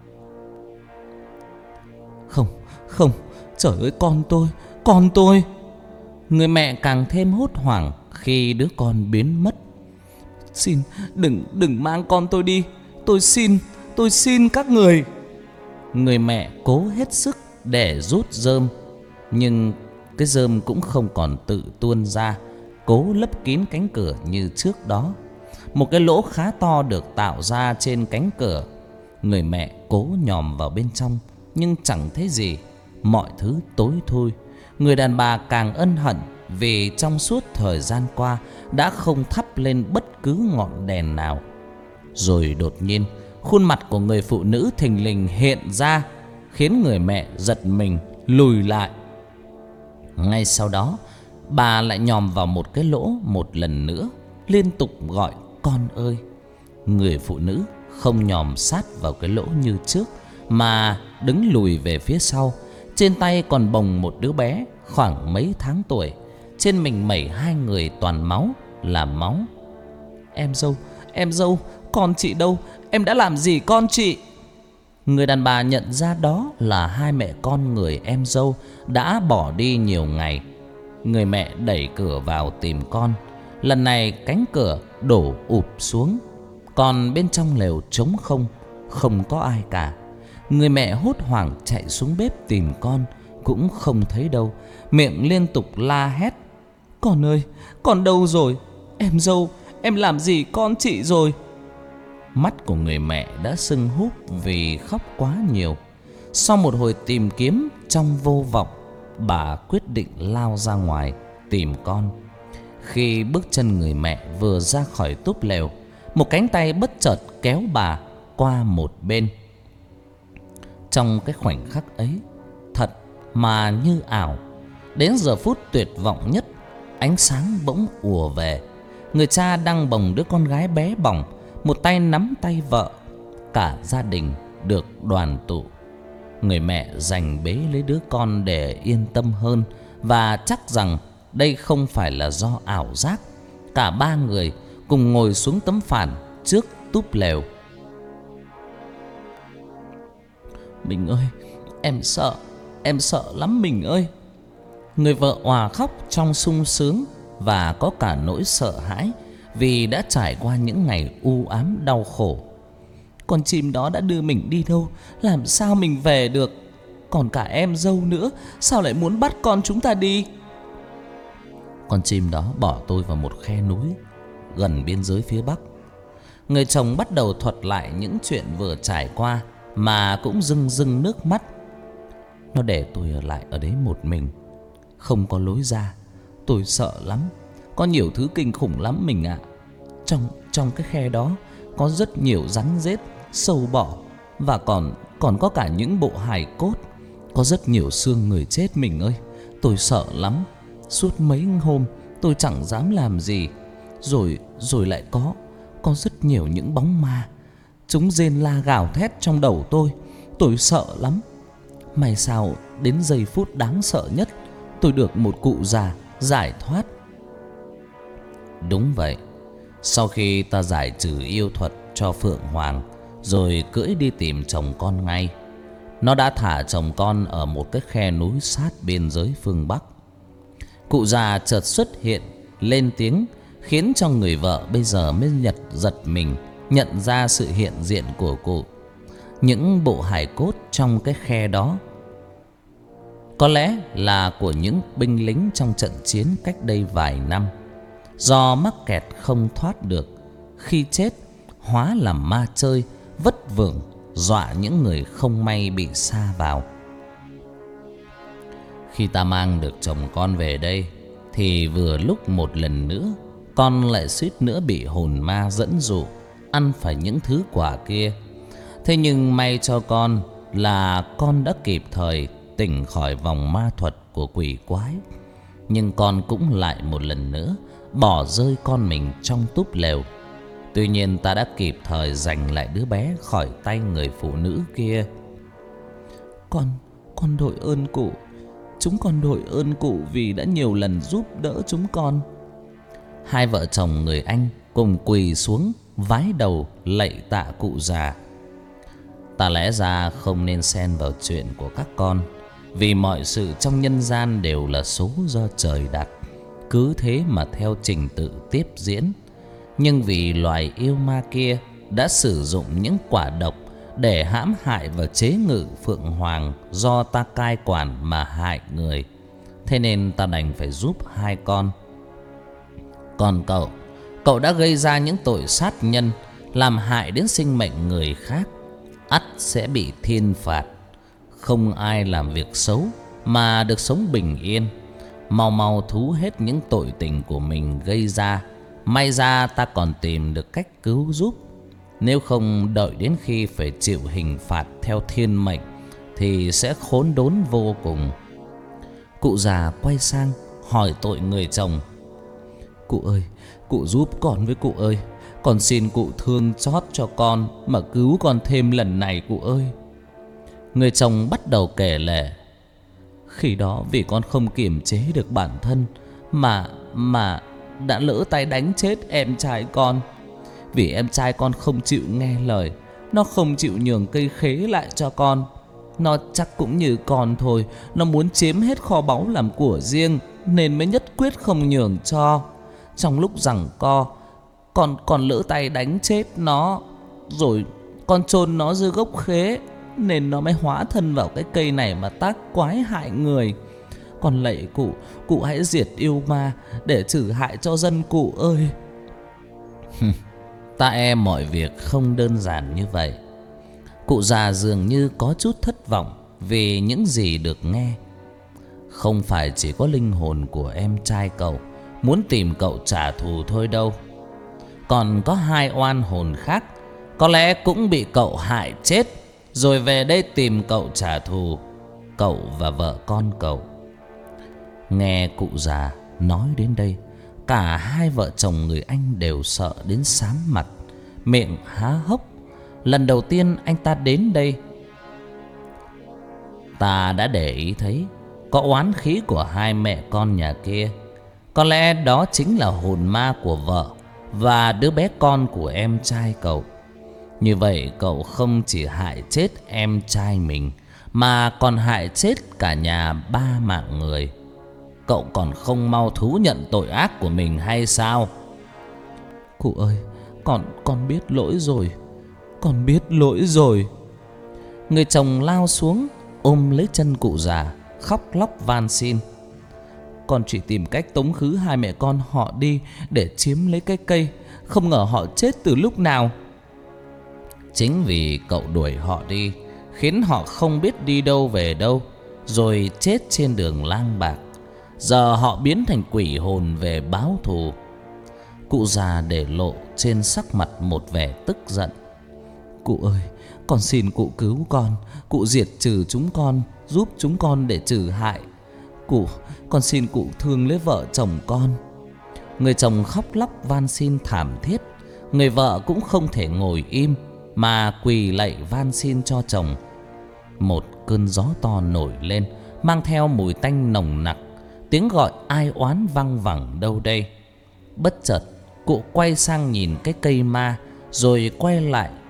Không, không, trời ơi, con tôi. Người mẹ càng thêm hốt hoảng khi đứa con biến mất. Xin, đừng mang con tôi đi. Tôi xin các người. Người mẹ cố hết sức để rút rơm, nhưng cái rơm cũng không còn tự tuôn ra, cố lấp kín cánh cửa như trước đó. Một cái lỗ khá to được tạo ra trên cánh cửa. Người mẹ cố nhòm vào bên trong, nhưng chẳng thấy gì. Mọi thứ tối thui. Người đàn bà càng ân hận vì trong suốt thời gian qua đã không thắp lên bất cứ ngọn đèn nào. Rồi đột nhiên, khuôn mặt của người phụ nữ thình lình hiện ra, khiến người mẹ giật mình lùi lại. Ngay sau đó, bà lại nhòm vào một cái lỗ một lần nữa, liên tục gọi con ơi. Người phụ nữ không nhòm sát vào cái lỗ như trước, mà đứng lùi về phía sau. Trên tay còn bồng một đứa bé khoảng mấy tháng tuổi. Trên mình mẩy 2 người toàn máu là máu. Em dâu, con chị đâu? Em đã làm gì con chị? Người đàn bà nhận ra đó là 2 mẹ con người em dâu đã bỏ đi nhiều ngày. Người mẹ đẩy cửa vào tìm con. Lần này cánh cửa đổ ụp xuống, còn bên trong lều trống không, không có ai cả. Người mẹ hốt hoảng chạy xuống bếp tìm con, cũng không thấy đâu. Miệng liên tục la hét: Con ơi, con đâu rồi? Em dâu, em làm gì con chị rồi? Mắt của người mẹ đã sưng húp vì khóc quá nhiều. Sau một hồi tìm kiếm trong vô vọng, bà quyết định lao ra ngoài tìm con. Khi bước chân người mẹ vừa ra khỏi túp lều, một cánh tay bất chợt kéo bà qua một bên. Trong cái khoảnh khắc ấy, thật mà như ảo, đến giờ phút tuyệt vọng nhất, ánh sáng bỗng ùa về. Người cha đang bồng đứa con gái bé bỏng, một tay nắm tay vợ. Cả gia đình được đoàn tụ. Người mẹ giành bế lấy đứa con để yên tâm hơn, và chắc rằng đây không phải là do ảo giác. Cả 3 người cùng ngồi xuống tấm phản trước túp lều. Mình ơi, em sợ lắm mình ơi. Người vợ òa khóc trong sung sướng và có cả nỗi sợ hãi, vì đã trải qua những ngày u ám đau khổ. Con chim đó đã đưa mình đi đâu? Làm sao mình về được? Còn cả em dâu nữa, sao lại muốn bắt con chúng ta đi? Con chim đó bỏ tôi vào một khe núi gần biên giới phía Bắc. Người chồng bắt đầu thuật lại những chuyện vừa trải qua, mà cũng rưng rưng nước mắt. Nó để tôi ở lại ở đấy một mình, không có lối ra. Tôi sợ lắm, có nhiều thứ kinh khủng lắm mình ạ. Trong cái khe đó có rất nhiều rắn rết, sâu bọ, và còn có cả những bộ hài cốt. Có rất nhiều xương người chết mình ơi. Tôi sợ lắm. Suốt mấy hôm tôi chẳng dám làm gì. Rồi lại có rất nhiều những bóng ma. Chúng rên la gào thét trong đầu tôi. Tôi sợ lắm. May sao đến giây phút đáng sợ nhất, tôi được một cụ già giải thoát. Đúng vậy, sau khi ta giải trừ yêu thuật cho Phượng Hoàng, rồi cưỡi đi tìm chồng con ngay. Nó đã thả chồng con ở một cái khe núi sát biên giới phương Bắc. Cụ già chợt xuất hiện, lên tiếng, khiến cho người vợ bây giờ mới giật mình, nhận ra sự hiện diện của cụ. Những bộ hài cốt trong cái khe đó có lẽ là của những binh lính trong trận chiến cách đây vài năm. Do mắc kẹt không thoát được, khi chết hóa làm ma chơi, vất vưởng, dọa những người không may bị sa vào. Khi ta mang được chồng con về đây, thì vừa lúc một lần nữa con lại suýt nữa bị hồn ma dẫn dụ ăn phải những thứ quả kia. Thế nhưng may cho con là con đã kịp thời tỉnh khỏi vòng ma thuật của quỷ quái. Nhưng con cũng lại một lần nữa bỏ rơi con mình trong túp lều. Tuy nhiên ta đã kịp thời giành lại đứa bé khỏi tay người phụ nữ kia. Con đội ơn cụ. Chúng con đội ơn cụ vì đã nhiều lần giúp đỡ chúng con. Hai vợ chồng người Anh cùng quỳ xuống vái đầu lạy tạ cụ già. Ta lẽ ra không nên xen vào chuyện của các con, vì mọi sự trong nhân gian đều là số do trời đặt, cứ thế mà theo trình tự tiếp diễn. Nhưng vì loài yêu ma kia đã sử dụng những quả độc để hãm hại và chế ngự Phượng Hoàng do ta cai quản mà hại người, thế nên ta đành phải giúp hai con. Còn cậu đã gây ra những tội sát nhân, làm hại đến sinh mệnh người khác, ắt sẽ bị thiên phạt. Không ai làm việc xấu mà được sống bình yên. Mau thú hết những tội tình của mình gây ra. May ra ta còn tìm được cách cứu giúp. Nếu không đợi đến khi phải chịu hình phạt theo thiên mệnh thì sẽ khốn đốn vô cùng. Cụ già quay sang hỏi tội người chồng. Cụ ơi, cụ giúp con với cụ ơi. Con xin cụ thương xót cho con mà cứu con thêm lần này cụ ơi. Người chồng bắt đầu kể lể. Khi đó vì con không kiềm chế được bản thân mà đã lỡ tay đánh chết em trai con. Vì em trai con không chịu nghe lời, nó không chịu nhường cây khế lại cho con. Nó chắc cũng như con thôi, nó muốn chiếm hết kho báu làm của riêng, nên mới nhất quyết không nhường cho. Trong lúc giằng co, con lỡ tay đánh chết nó, rồi con chôn nó dưới gốc khế, nên nó mới hóa thân vào cái cây này mà tác quái hại người. Con lạy cụ hãy diệt yêu ma để trừ hại cho dân cụ ơi. Ta e mọi việc không đơn giản như vậy. Cụ già dường như có chút thất vọng vì những gì được nghe. Không phải chỉ có linh hồn của em trai cậu muốn tìm cậu trả thù thôi đâu. Còn có hai oan hồn khác có lẽ cũng bị cậu hại chết, rồi về đây tìm cậu trả thù, cậu và vợ con cậu. Nghe cụ già nói đến đây, cả hai vợ chồng người Anh đều sợ đến xám mặt, miệng há hốc. Lần đầu tiên anh ta đến đây, ta đã để ý thấy có oán khí của hai mẹ con nhà kia. Có lẽ đó chính là hồn ma của vợ và đứa bé con của em trai cậu. Như vậy cậu không chỉ hại chết em trai mình mà còn hại chết cả nhà ba mạng người. Cậu còn không mau thú nhận tội ác của mình hay sao? Cụ ơi, con biết lỗi rồi. Con biết lỗi rồi. Người chồng lao xuống ôm lấy chân cụ già, khóc lóc van xin. Con chỉ tìm cách tống khứ hai mẹ con họ đi để chiếm lấy cái cây, không ngờ họ chết từ lúc nào. Chính vì cậu đuổi họ đi, khiến họ không biết đi đâu về đâu, rồi chết trên đường lang bạc. Giờ họ biến thành quỷ hồn về báo thù. Cụ già để lộ trên sắc mặt một vẻ tức giận. Cụ ơi, con xin cụ cứu con. Cụ diệt trừ chúng con, giúp chúng con để trừ hại. Con xin cụ thương lấy vợ chồng con. Người chồng khóc lóc van xin thảm thiết. Người vợ cũng không thể ngồi im mà quỳ lạy van xin cho chồng. Một cơn gió to nổi lên, mang theo mùi tanh nồng nặc. Tiếng gọi ai oán văng vẳng đâu đây. Bất chợt cụ quay sang nhìn cái cây ma, rồi quay lại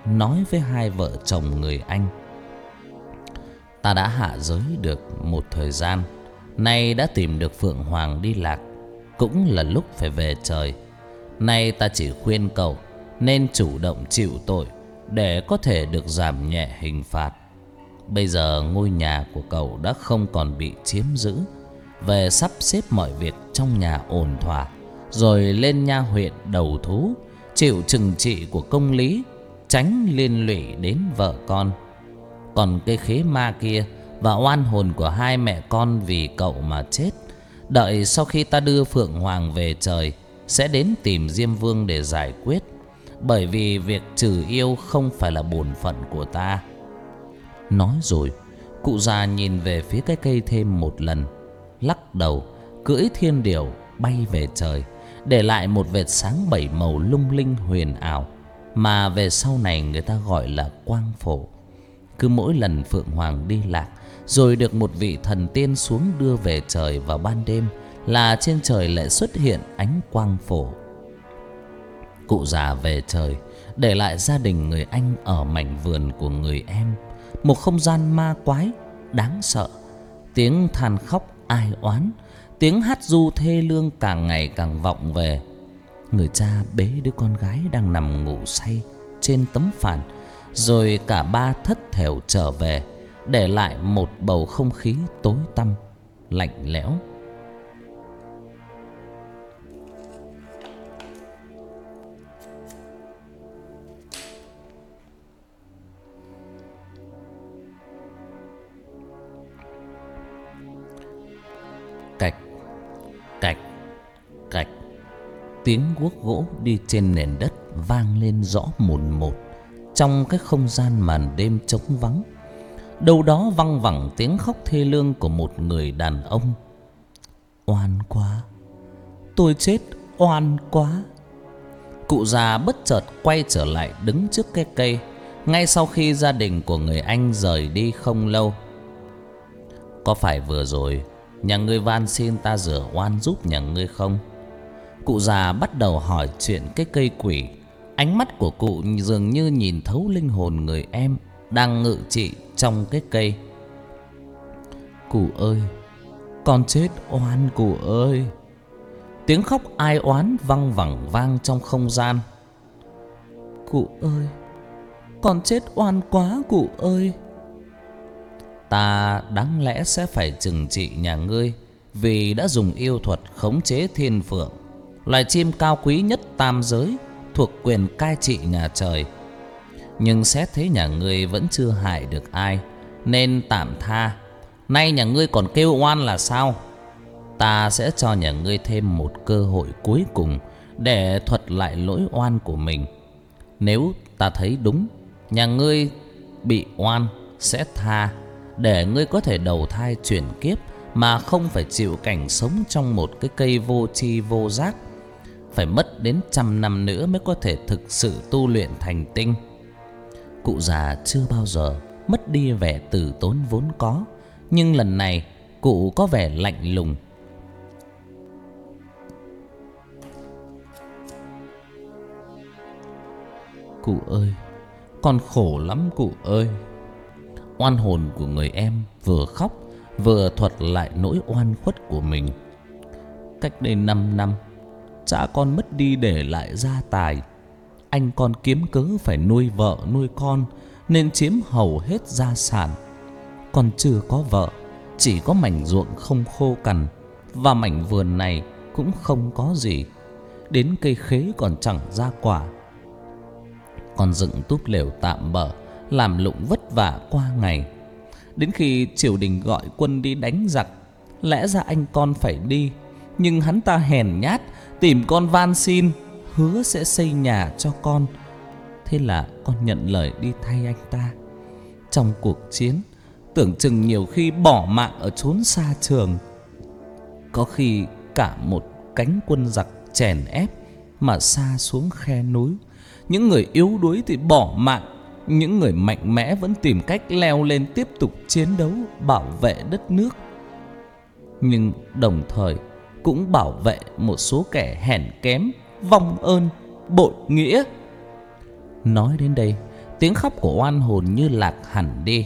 nói với hai vợ chồng người Anh: ta đã hạ giới được một thời gian, nay đã tìm được Phượng Hoàng đi lạc, cũng là lúc phải về trời. Nay ta chỉ khuyên cậu nên chủ động chịu tội để có thể được giảm nhẹ hình phạt. Bây giờ ngôi nhà của cậu đã không còn bị chiếm giữ, về sắp xếp mọi việc trong nhà ổn thỏa, rồi lên nha huyện đầu thú, chịu trừng trị của công lý, tránh liên lụy đến vợ con. Còn cái khế ma kia và oan hồn của hai mẹ con vì cậu mà chết, đợi sau khi ta đưa Phượng Hoàng về trời sẽ đến tìm Diêm Vương để giải quyết, bởi vì việc trừ yêu không phải là bổn phận của ta. Nói rồi, cụ già nhìn về phía cái cây thêm một lần, lắc đầu, cưỡi thiên điểu bay về trời, để lại một vệt sáng bảy màu lung linh huyền ảo mà về sau này người ta gọi là quang phổ. Cứ mỗi lần Phượng Hoàng đi lạc rồi được một vị thần tiên xuống đưa về trời vào ban đêm, là trên trời lại xuất hiện ánh quang phổ. Cụ già về trời, để lại gia đình người Anh ở mảnh vườn của người em, một không gian ma quái đáng sợ. Tiếng than khóc ai oán, tiếng hát ru thê lương càng ngày càng vọng về. Người cha bế đứa con gái đang nằm ngủ say trên tấm phản, rồi cả ba thất thểu trở về, để lại một bầu không khí tối tăm, lạnh lẽo. Cạch, cạch, cạch. Tiếng guốc gỗ đi trên nền đất vang lên rõ mồn một trong cái không gian màn đêm trống vắng. Đâu đó văng vẳng tiếng khóc thê lương của một người đàn ông. Oan quá, tôi chết oan quá. Cụ già bất chợt quay trở lại đứng trước cái cây, ngay sau khi gia đình của người Anh rời đi không lâu. Có phải vừa rồi nhà ngươi van xin ta rửa oan giúp nhà ngươi không? Cụ già bắt đầu hỏi chuyện cái cây quỷ. Ánh mắt của cụ dường như nhìn thấu linh hồn người em đang ngự trị trong cái cây. Cụ ơi, con chết oan cụ ơi. Tiếng khóc ai oán văng vẳng vang trong không gian. Cụ ơi, con chết oan quá cụ ơi. Ta đáng lẽ sẽ phải trừng trị nhà ngươi vì đã dùng yêu thuật khống chế thiên phượng, loài chim cao quý nhất tam giới, thuộc quyền cai trị nhà trời. Nhưng xét thế nhà ngươi vẫn chưa hại được ai, nên tạm tha. Nay nhà ngươi còn kêu oan là sao? Ta sẽ cho nhà ngươi thêm một cơ hội cuối cùng để thuật lại lỗi oan của mình. Nếu ta thấy đúng, nhà ngươi bị oan sẽ tha, để ngươi có thể đầu thai chuyển kiếp mà không phải chịu cảnh sống trong một cái cây vô tri vô giác, phải mất đến 100 năm nữa mới có thể thực sự tu luyện thành tinh. Cụ già chưa bao giờ mất đi vẻ từ tốn vốn có, nhưng lần này cụ có vẻ lạnh lùng. Cụ ơi, con khổ lắm cụ ơi. Oan hồn của người em vừa khóc vừa thuật lại nỗi oan khuất của mình. Cách đây 5 năm, cha con mất đi để lại gia tài. Anh con kiếm cớ phải nuôi vợ nuôi con nên chiếm hầu hết gia sản. Con chưa có vợ, chỉ có mảnh ruộng không khô cằn, và mảnh vườn này cũng không có gì, đến cây khế còn chẳng ra quả. Con dựng túp lều tạm bợ, làm lụng vất vả qua ngày. Đến khi triều đình gọi quân đi đánh giặc, lẽ ra anh con phải đi, nhưng hắn ta hèn nhát, tìm con van xin, hứa sẽ xây nhà cho con. Thế là con nhận lời đi thay anh ta. Trong cuộc chiến, tưởng chừng nhiều khi bỏ mạng ở chốn xa trường, có khi cả một cánh quân giặc chèn ép mà sa xuống khe núi. Những người yếu đuối thì bỏ mạng, những người mạnh mẽ vẫn tìm cách leo lên tiếp tục chiến đấu bảo vệ đất nước. Nhưng đồng thời cũng bảo vệ một số kẻ hèn kém, vong ơn, bội nghĩa. Nói đến đây, Tiếng khóc của oan hồn như lạc hẳn đi.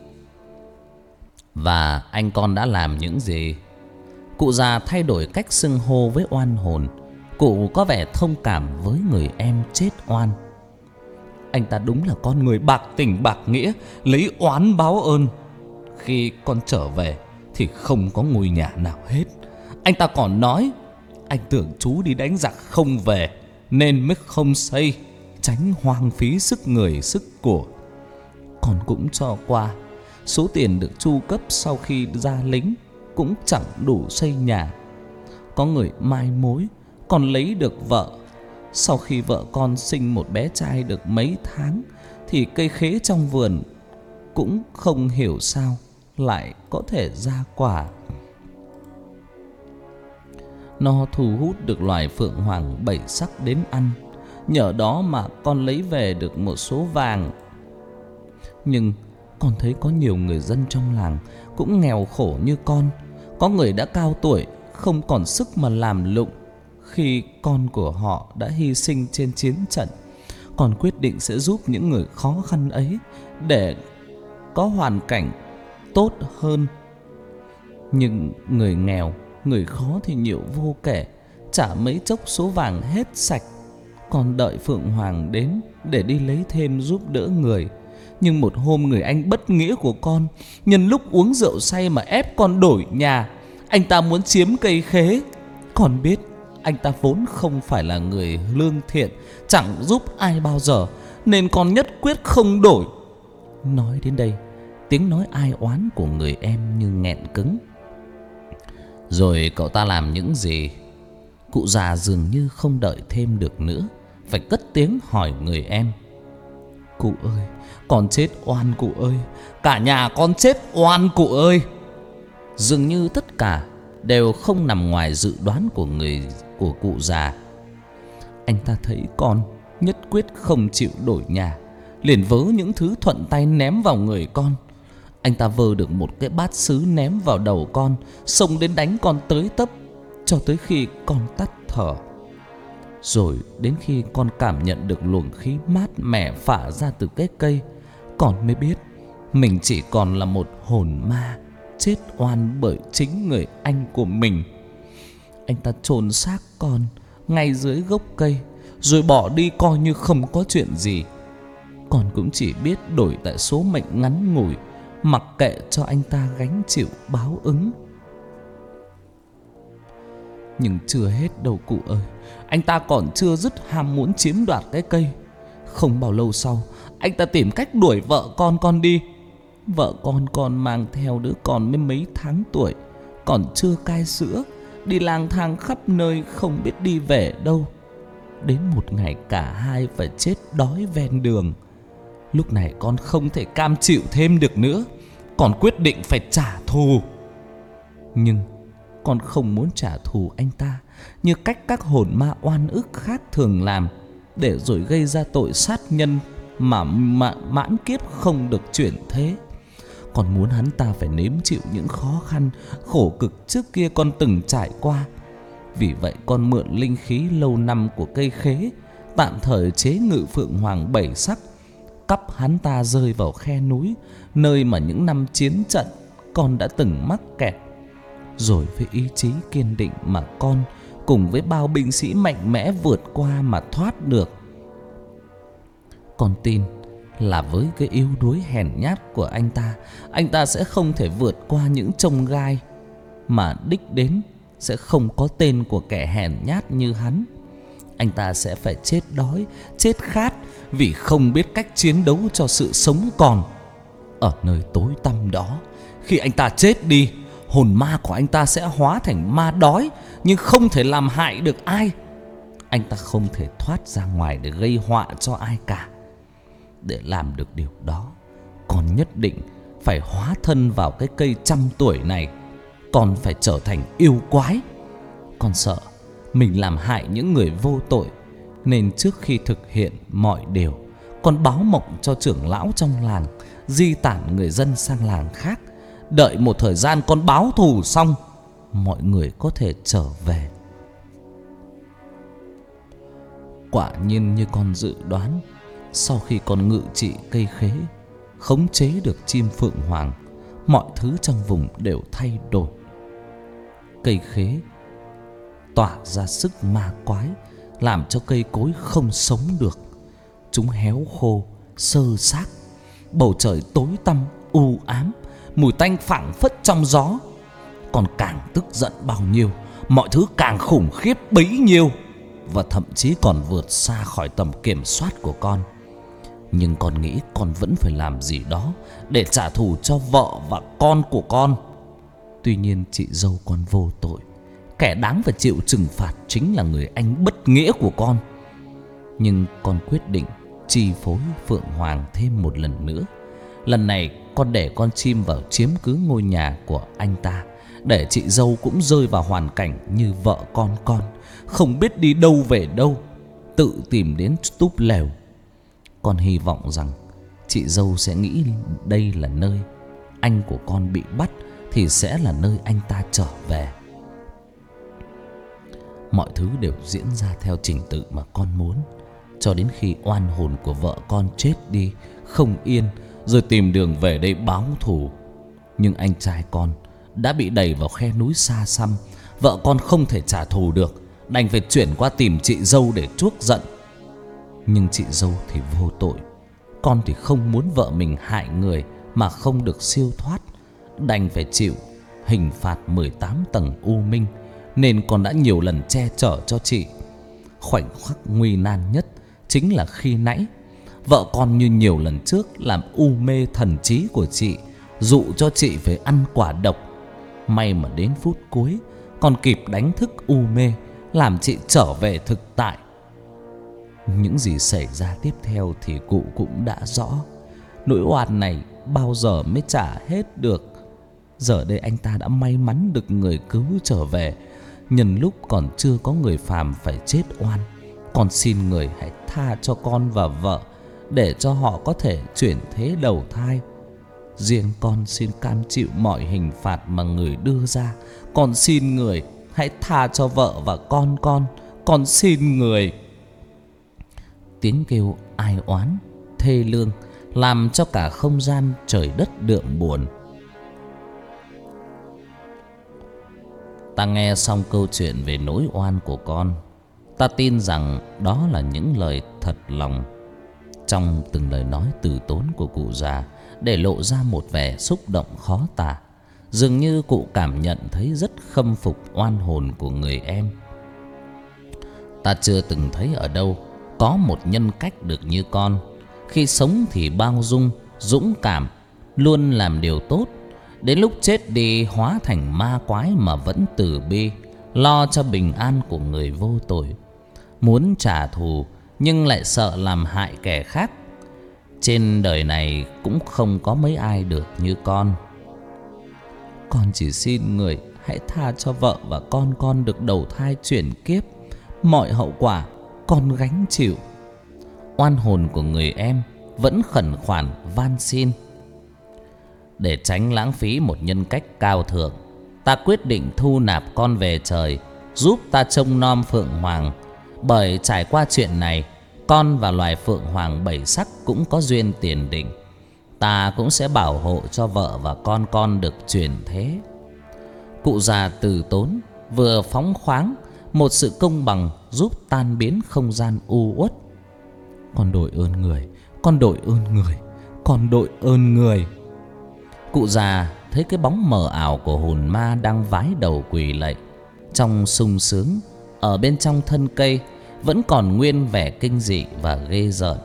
Và anh con đã làm những gì? Cụ già thay đổi cách xưng hô với oan hồn. Cụ có vẻ thông cảm với người em chết oan. Anh ta đúng là con người bạc tình bạc nghĩa, lấy oán báo ơn. Khi con trở về thì không có ngôi nhà nào hết. Anh ta còn nói anh tưởng chú đi đánh giặc không về nên mới không xây, tránh hoang phí sức người sức của. Con cũng cho qua. Số tiền được chu cấp sau khi ra lính cũng chẳng đủ xây nhà. Có người mai mối, còn lấy được vợ. Sau khi vợ con sinh một bé trai được mấy tháng thì cây khế trong vườn cũng không hiểu sao lại có thể ra quả. Nó thu hút được loài phượng hoàng 7 sắc đến ăn. Nhờ đó mà con lấy về được một số vàng. Nhưng con thấy có nhiều người dân trong làng cũng nghèo khổ như con. Có người đã cao tuổi, không còn sức mà làm lụng. Khi con của họ đã hy sinh trên chiến trận, con quyết định sẽ giúp những người khó khăn ấy để có hoàn cảnh tốt hơn. Nhưng người nghèo, người khó thì nhiều vô kể, chả mấy chốc số vàng hết sạch. Con đợi Phượng Hoàng đến để đi lấy thêm giúp đỡ người. Nhưng một hôm người anh bất nghĩa của con nhân lúc uống rượu say mà ép con đổi nhà. Anh ta muốn chiếm cây khế. Con biết anh ta vốn không phải là người lương thiện, chẳng giúp ai bao giờ, nên con nhất quyết không đổi. Nói đến đây, tiếng nói ai oán của người em như nghẹn cứng. Rồi cậu ta làm những gì? Cụ già dường như không đợi thêm được nữa, phải cất tiếng hỏi người em. Cụ ơi, con chết oan cụ ơi. Cả nhà con chết oan cụ ơi. Dường như tất cả đều không nằm ngoài dự đoán của cụ già. Anh ta thấy con nhất quyết không chịu đổi nhà, liền vớ những thứ thuận tay ném vào người con. Anh ta vơ được một cái bát sứ ném vào đầu con, xông đến đánh con tới tấp, cho tới khi con tắt thở. Rồi đến khi con cảm nhận được luồng khí mát mẻ phả ra từ cái cây, con mới biết mình chỉ còn là một hồn ma chết oan bởi chính người anh của mình. Anh ta chôn xác con ngay dưới gốc cây, rồi bỏ đi coi như không có chuyện gì. Con cũng chỉ biết đổi tại số mệnh ngắn ngủi, mặc kệ cho anh ta gánh chịu báo ứng. Nhưng chưa hết đâu cụ ơi. Anh ta còn chưa dứt ham muốn chiếm đoạt cái cây. Không bao lâu sau, anh ta tìm cách đuổi vợ con đi. Vợ con mang theo đứa con mới mấy tháng tuổi, còn chưa cai sữa, đi lang thang khắp nơi không biết đi về đâu. Đến một ngày cả hai phải chết đói ven đường. Lúc này con không thể cam chịu thêm được nữa. Con quyết định phải trả thù. Nhưng con không muốn trả thù anh ta như cách các hồn ma oan ức khác thường làm, để rồi gây ra tội sát nhân mà mãn kiếp không được chuyển thế. Con muốn hắn ta phải nếm chịu những khó khăn, khổ cực trước kia con từng trải qua. Vì vậy con mượn linh khí lâu năm của cây khế, tạm thời chế ngự Phượng Hoàng 7 sắc, cắp hắn ta rơi vào khe núi, nơi mà những năm chiến trận con đã từng mắc kẹt. Rồi với ý chí kiên định mà con cùng với bao binh sĩ mạnh mẽ vượt qua mà thoát được. Con tin là với cái yếu đuối hèn nhát của anh ta sẽ không thể vượt qua những chông gai, mà đích đến sẽ không có tên của kẻ hèn nhát như hắn. Anh ta sẽ phải chết đói, chết khát, vì không biết cách chiến đấu cho sự sống còn. Ở nơi tối tăm đó, khi anh ta chết đi, hồn ma của anh ta sẽ hóa thành ma đói, nhưng không thể làm hại được ai. Anh ta không thể thoát ra ngoài để gây họa cho ai cả. Để làm được điều đó, con nhất định phải hóa thân vào cái cây 100 tuổi này. Con phải trở thành yêu quái. Con sợ mình làm hại những người vô tội, nên trước khi thực hiện mọi điều, con báo mộng cho trưởng lão trong làng di tản người dân sang làng khác. Đợi một thời gian con báo thù xong, mọi người có thể trở về. Quả nhiên như con dự đoán, Sau khi con ngự trị cây khế, khống chế được chim phượng hoàng, mọi thứ trong vùng đều thay đổi. Cây khế tỏa ra sức ma quái, làm cho cây cối không sống được. Chúng héo khô, xơ xác. Bầu trời tối tăm, u ám, mùi tanh phảng phất trong gió. Con càng tức giận bao nhiêu, mọi thứ càng khủng khiếp bấy nhiêu, và thậm chí còn vượt xa khỏi tầm kiểm soát của con. Nhưng con nghĩ con vẫn phải làm gì đó để trả thù cho vợ và con của con. Tuy nhiên chị dâu con vô tội, kẻ đáng phải chịu trừng phạt chính là người anh bất nghĩa của con. Nhưng con quyết định chi phối Phượng Hoàng thêm một lần nữa. Lần này con để con chim vào chiếm cứ ngôi nhà của anh ta, để chị dâu cũng rơi vào hoàn cảnh như vợ con, không biết đi đâu về đâu, tự tìm đến túp lều. Con hy vọng rằng chị dâu sẽ nghĩ đây là nơi anh của con bị bắt, thì sẽ là nơi anh ta trở về. Mọi thứ đều diễn ra theo trình tự mà con muốn, cho đến khi oan hồn của vợ con chết đi không yên, rồi tìm đường về đây báo thù. Nhưng anh trai con đã bị đẩy vào khe núi xa xăm. Vợ con không thể trả thù được, đành phải chuyển qua tìm chị dâu để chuốc giận. Nhưng chị dâu thì vô tội. Con thì không muốn vợ mình hại người mà không được siêu thoát, đành phải chịu hình phạt 18 tầng u minh, nên con đã nhiều lần che chở cho chị. Khoảnh khắc nguy nan nhất chính là khi nãy. Vợ con như nhiều lần trước làm u mê thần trí của chị, dụ cho chị phải ăn quả độc. May mà đến phút cuối con kịp đánh thức u mê, làm chị trở về thực tại. Những gì xảy ra tiếp theo thì cụ cũng đã rõ. Nỗi oan này bao giờ mới trả hết được. Giờ đây anh ta đã may mắn được người cứu trở về. Nhân lúc còn chưa có người phàm phải chết oan, con xin người hãy tha cho con và vợ, để cho họ có thể chuyển thế đầu thai. Riêng con xin cam chịu mọi hình phạt mà người đưa ra. Con xin người hãy tha cho vợ và con xin người. Tiếng kêu ai oán thê lương làm cho cả không gian trời đất đượm buồn. Ta nghe xong câu chuyện về nỗi oan của con, ta tin rằng đó là những lời thật lòng. Trong từng lời nói từ tốn của cụ già để lộ ra một vẻ xúc động khó tả. Dường như cụ cảm nhận thấy rất khâm phục oan hồn của người em. Ta chưa từng thấy ở đâu có một nhân cách được như con. Khi sống thì bao dung, dũng cảm, luôn làm điều tốt. Đến lúc chết đi hóa thành ma quái mà vẫn từ bi, lo cho bình an của người vô tội. Muốn trả thù nhưng lại sợ làm hại kẻ khác. Trên đời này cũng không có mấy ai được như con. Con chỉ xin người hãy tha cho vợ và con được đầu thai chuyển kiếp. Mọi hậu quả con gánh chịu. Oan hồn của người em vẫn khẩn khoản van xin. Để tránh lãng phí một nhân cách cao thượng, ta quyết định thu nạp con về trời, giúp ta trông nom Phượng Hoàng. Bởi trải qua chuyện này, con và loài Phượng Hoàng bảy sắc cũng có duyên tiền định. Ta cũng sẽ bảo hộ cho vợ và con được chuyển thế. Cụ già từ tốn vừa phóng khoáng, một sự công bằng giúp tan biến không gian u uất. Con đội ơn người, con đội ơn người, con đội ơn người. Cụ già thấy cái bóng mờ ảo của hồn ma đang vái đầu quỳ lạy. Trong sung sướng, ở bên trong thân cây vẫn còn nguyên vẻ kinh dị và ghê rợn.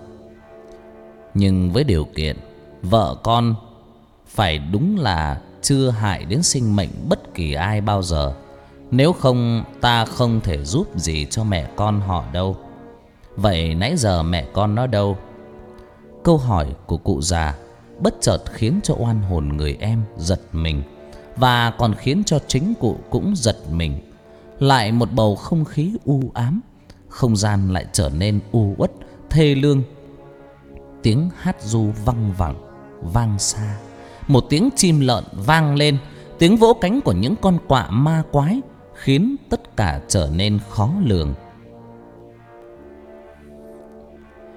Nhưng với điều kiện vợ con phải đúng là chưa hại đến sinh mệnh bất kỳ ai bao giờ. Nếu không, ta không thể giúp gì cho mẹ con họ đâu. Vậy nãy giờ mẹ con nó đâu? Câu hỏi của cụ già bất chợt khiến cho oan hồn người em giật mình, và còn khiến cho chính cụ cũng giật mình. Lại một bầu không khí u ám, không gian lại trở nên u uất thê lương. Tiếng hát ru văng vẳng vang xa, một tiếng chim lợn vang lên, tiếng vỗ cánh của những con quạ ma quái khiến tất cả trở nên khó lường.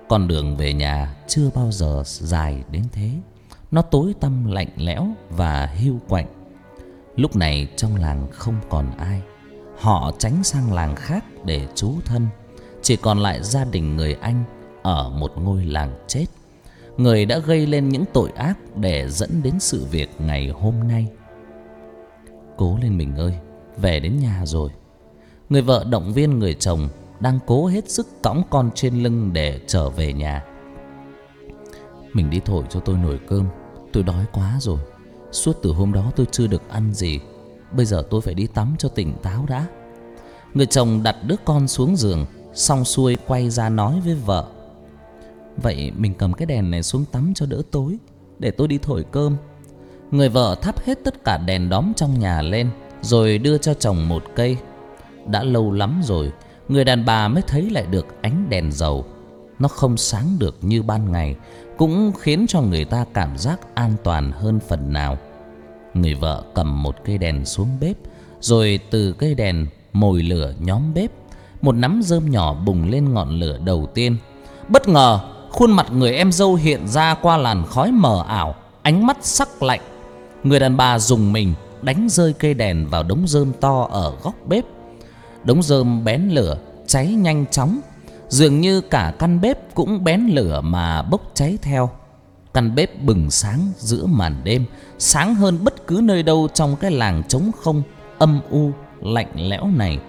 Con đường về nhà chưa bao giờ dài đến thế. Nó tối tăm lạnh lẽo và hiu quạnh. Lúc này trong làng không còn ai. Họ tránh sang làng khác để trú thân. Chỉ còn lại gia đình người anh ở một ngôi làng chết, người đã gây lên những tội ác để dẫn đến sự việc ngày hôm nay. Cố lên mình ơi, về đến nhà rồi. Người vợ động viên người chồng đang cố hết sức cõng con trên lưng để trở về nhà. Mình đi thổi cho tôi nồi cơm, tôi đói quá rồi. Suốt từ hôm đó tôi chưa được ăn gì. Bây giờ tôi phải đi tắm cho tỉnh táo đã. Người chồng đặt đứa con xuống giường, xong xuôi quay ra nói với vợ: Vậy mình cầm cái đèn này xuống tắm cho đỡ tối, để tôi đi thổi cơm. Người vợ thắp hết tất cả đèn đóm trong nhà lên, rồi đưa cho chồng một cây. Đã lâu lắm rồi người đàn bà mới thấy lại được ánh đèn dầu. Nó không sáng được như ban ngày, cũng khiến cho người ta cảm giác an toàn hơn phần nào. Người vợ cầm một cây đèn xuống bếp, rồi từ cây đèn mồi lửa nhóm bếp. Một nắm rơm nhỏ bùng lên ngọn lửa đầu tiên. Bất ngờ khuôn mặt người em dâu hiện ra qua làn khói mờ ảo, ánh mắt sắc lạnh. Người đàn bà rùng mình đánh rơi cây đèn vào đống rơm to ở góc bếp. Đống rơm bén lửa, cháy nhanh chóng. Dường như cả căn bếp cũng bén lửa mà bốc cháy theo. Căn bếp bừng sáng giữa màn đêm, sáng hơn bất cứ nơi đâu trong cái làng trống không, âm u, lạnh lẽo này.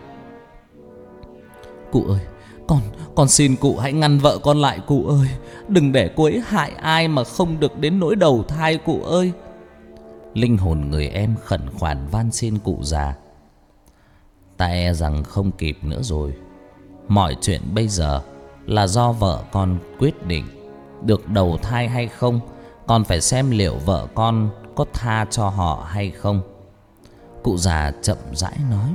Cụ ơi, con xin cụ hãy ngăn vợ con lại cụ ơi. Đừng để cô ấy hại ai mà không được đến nỗi đầu thai cụ ơi. Linh hồn người em khẩn khoản van xin cụ già. Ta e rằng không kịp nữa rồi. Mọi chuyện bây giờ là do vợ con quyết định. Được đầu thai hay không, còn phải xem liệu vợ con có tha cho họ hay không. Cụ già chậm rãi nói: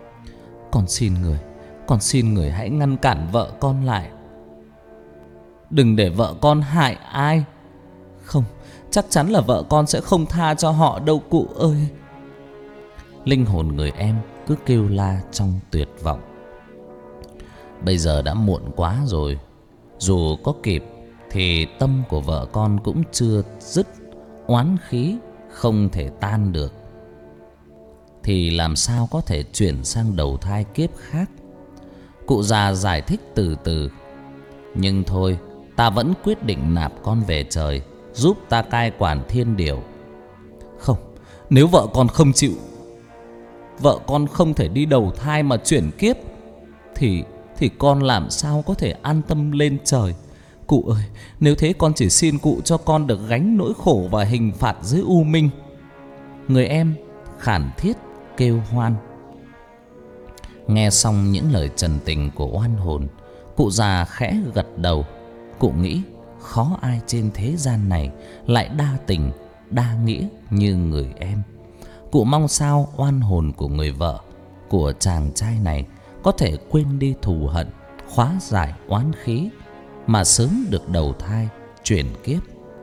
Con xin người hãy ngăn cản vợ con lại. Đừng để vợ con hại ai. Không, chắc chắn là vợ con sẽ không tha cho họ đâu cụ ơi. Linh hồn người em cứ kêu la trong tuyệt vọng. Bây giờ đã muộn quá rồi. Dù có kịp thì tâm của vợ con cũng chưa dứt, oán khí không thể tan được, thì làm sao có thể chuyển sang đầu thai kiếp khác. Cụ già giải thích từ từ: Nhưng thôi, ta vẫn quyết định nạp con về trời, giúp ta cai quản thiên điều. Không, nếu vợ con không chịu, vợ con không thể đi đầu thai mà chuyển kiếp, thì con làm sao có thể an tâm lên trời. Cụ ơi, nếu thế con chỉ xin cụ cho con được gánh nỗi khổ và hình phạt dưới u minh. Người em khản thiết kêu hoan. Nghe xong những lời trần tình của oan hồn, cụ già khẽ gật đầu. Cụ nghĩ khó ai trên thế gian này lại đa tình, đa nghĩa như người em. Cụ mong sao oan hồn của người vợ, của chàng trai này có thể quên đi thù hận, hóa giải oán khí, mà sớm được đầu thai chuyển kiếp.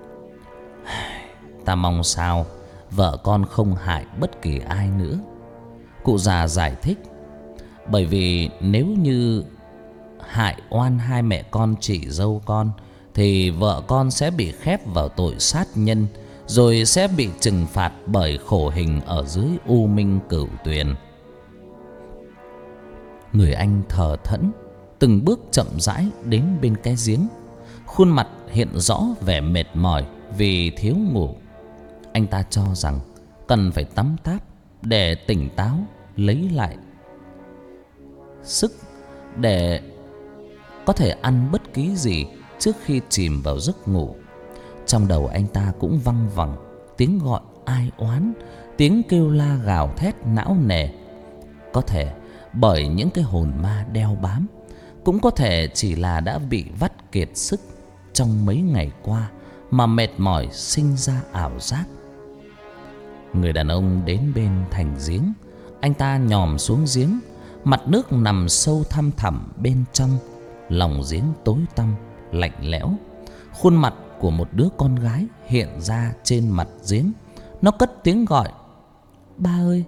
Ta mong sao vợ con không hại bất kỳ ai nữa. Cụ già giải thích: Bởi vì nếu như hại oan hai mẹ con chị dâu con, thì vợ con sẽ bị khép vào tội sát nhân, rồi sẽ bị trừng phạt bởi khổ hình ở dưới u minh cửu tuyền. Người anh thờ thẫn, từng bước chậm rãi đến bên cái giếng. Khuôn mặt hiện rõ vẻ mệt mỏi vì thiếu ngủ. Anh ta cho rằng cần phải tắm táp để tỉnh táo, lấy lại sức để có thể ăn bất kỳ gì trước khi chìm vào giấc ngủ. Trong đầu anh ta cũng văng vẳng tiếng gọi ai oán, tiếng kêu la gào thét não nề. Có thể bởi những cái hồn ma đeo bám, cũng có thể chỉ là đã bị vắt kiệt sức trong mấy ngày qua mà mệt mỏi sinh ra ảo giác. Người đàn ông đến bên thành giếng. Anh ta nhòm xuống giếng. Mặt nước nằm sâu thăm thẳm bên trong. Lòng giếng tối tăm, lạnh lẽo. Khuôn mặt của một đứa con gái hiện ra trên mặt giếng. Nó cất tiếng gọi: Ba ơi,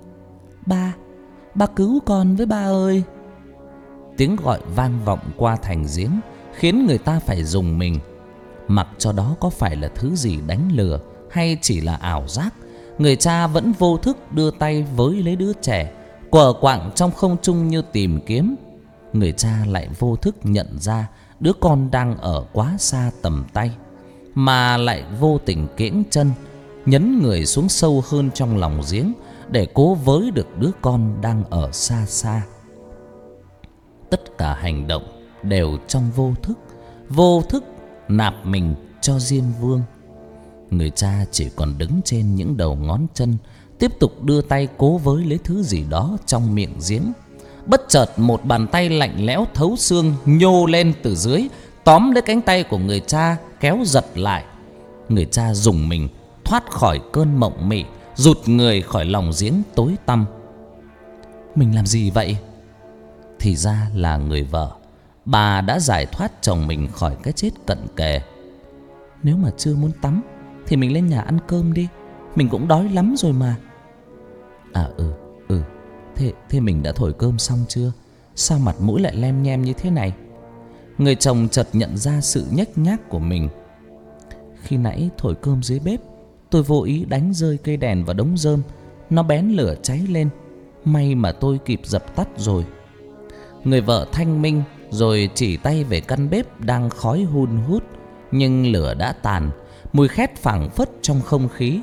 ba cứu con với ba ơi. Tiếng gọi vang vọng qua thành giếng, khiến người ta phải rùng mình. Mặc cho đó có phải là thứ gì đánh lừa hay chỉ là ảo giác, người cha vẫn vô thức đưa tay với lấy đứa trẻ, quờ quạng trong không trung như tìm kiếm. Người cha lại vô thức nhận ra đứa con đang ở quá xa tầm tay, mà lại vô tình kiễng chân, nhấn người xuống sâu hơn trong lòng giếng để cố với được đứa con đang ở xa xa. Tất cả hành động đều trong vô thức nạp mình cho Diêm Vương. Người cha chỉ còn đứng trên những đầu ngón chân, tiếp tục đưa tay cố với lấy thứ gì đó trong miệng giếng. Bất chợt một bàn tay lạnh lẽo thấu xương nhô lên từ dưới, tóm lấy cánh tay của người cha kéo giật lại. Người cha rùng mình thoát khỏi cơn mộng mị, rụt người khỏi lòng giếng tối tăm. Mình làm gì vậy? Thì ra là người vợ. Bà đã giải thoát chồng mình khỏi cái chết cận kề. Nếu mà chưa muốn tắm thì mình lên nhà ăn cơm đi, mình cũng đói lắm rồi mà. À Thế mình đã thổi cơm xong chưa? Sao mặt mũi lại lem nhem như thế này? Người chồng chợt nhận ra sự nhếch nhác của mình. Khi nãy thổi cơm dưới bếp, tôi vô ý đánh rơi cây đèn vào đống rơm, nó bén lửa cháy lên. May mà tôi kịp dập tắt rồi. Người vợ thanh minh rồi chỉ tay về căn bếp đang khói hun hút, nhưng lửa đã tàn, mùi khét phảng phất trong không khí.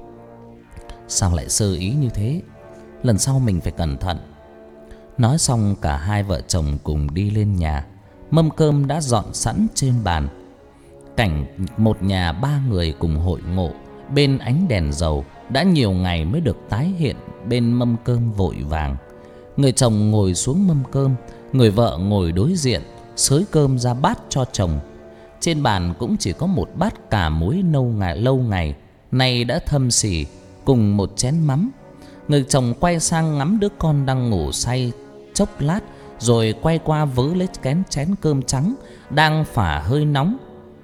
Sao lại sơ ý như thế? Lần sau mình phải cẩn thận. Nói xong cả hai vợ chồng cùng đi lên nhà. Mâm cơm đã dọn sẵn trên bàn. Cảnh một nhà ba người cùng hội ngộ bên ánh đèn dầu đã nhiều ngày mới được tái hiện bên mâm cơm vội vàng. Người chồng ngồi xuống mâm cơm, người vợ ngồi đối diện xới cơm ra bát cho chồng. Trên bàn cũng chỉ có một bát cà muối lâu ngày nay đã thâm xì, cùng một chén mắm. Người chồng quay sang ngắm đứa con đang ngủ say chốc lát, rồi quay qua vớ lấy chén cơm trắng đang phả hơi nóng.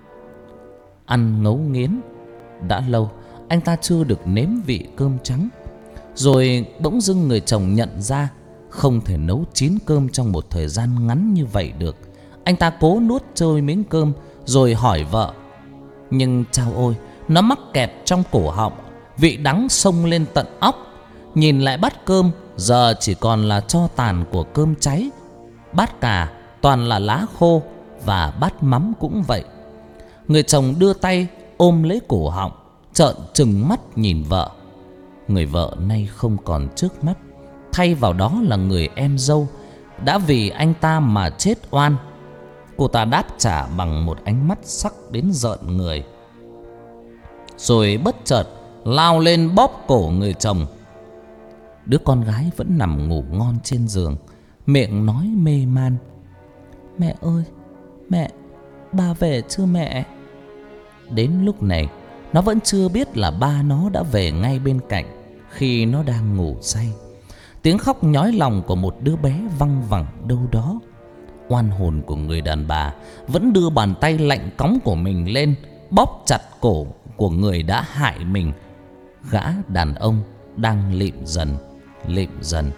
Ăn ngấu nghiến. Đã lâu anh ta chưa được nếm vị cơm trắng. Rồi bỗng dưng người chồng nhận ra không thể nấu chín cơm trong một thời gian ngắn như vậy được. Anh ta cố nuốt trôi miếng cơm rồi hỏi vợ. Nhưng chao ôi, nó mắc kẹt trong cổ họng, vị đắng xông lên tận óc. Nhìn lại bát cơm giờ chỉ còn là tro tàn của cơm cháy. Bát cà toàn là lá khô, và bát mắm cũng vậy. Người chồng đưa tay ôm lấy cổ họng, trợn trừng mắt nhìn vợ. Người vợ nay không còn trước mắt, thay vào đó là người em dâu đã vì anh ta mà chết oan. Cô ta đáp trả bằng một ánh mắt sắc đến rợn người, rồi bất chợt lao lên bóp cổ người chồng. Đứa con gái vẫn nằm ngủ ngon trên giường, miệng nói mê man. Mẹ ơi, mẹ, ba về chưa mẹ? Đến lúc này nó vẫn chưa biết là ba nó đã về ngay bên cạnh khi nó đang ngủ say. Tiếng khóc nhói lòng của một đứa bé văng vẳng đâu đó. Oan hồn của người đàn bà vẫn đưa bàn tay lạnh cóng của mình lên, bóp chặt cổ của người đã hại mình. Gã đàn ông đang lịm dần.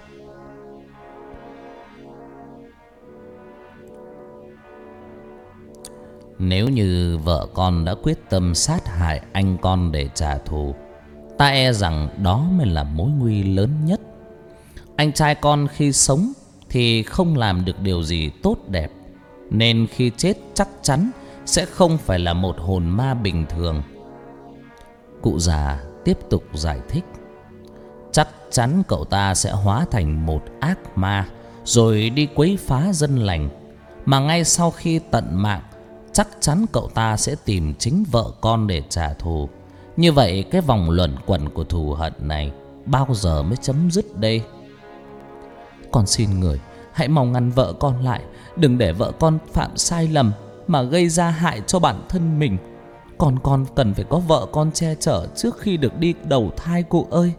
Nếu như vợ con đã quyết tâm sát hại anh con để trả thù, ta e rằng đó mới là mối nguy lớn nhất. Anh trai con khi sống thì không làm được điều gì tốt đẹp, nên khi chết chắc chắn sẽ không phải là một hồn ma bình thường. Cụ già tiếp tục giải thích. Chắc chắn cậu ta sẽ hóa thành một ác ma rồi đi quấy phá dân lành. Mà ngay sau khi tận mạng, chắc chắn cậu ta sẽ tìm chính vợ con để trả thù. Như vậy cái vòng luẩn quẩn của thù hận này bao giờ mới chấm dứt đây? Con xin người hãy mau ngăn vợ con lại, đừng để vợ con phạm sai lầm mà gây ra hại cho bản thân mình. Con cần phải có vợ con che chở trước khi được đi đầu thai cụ ơi.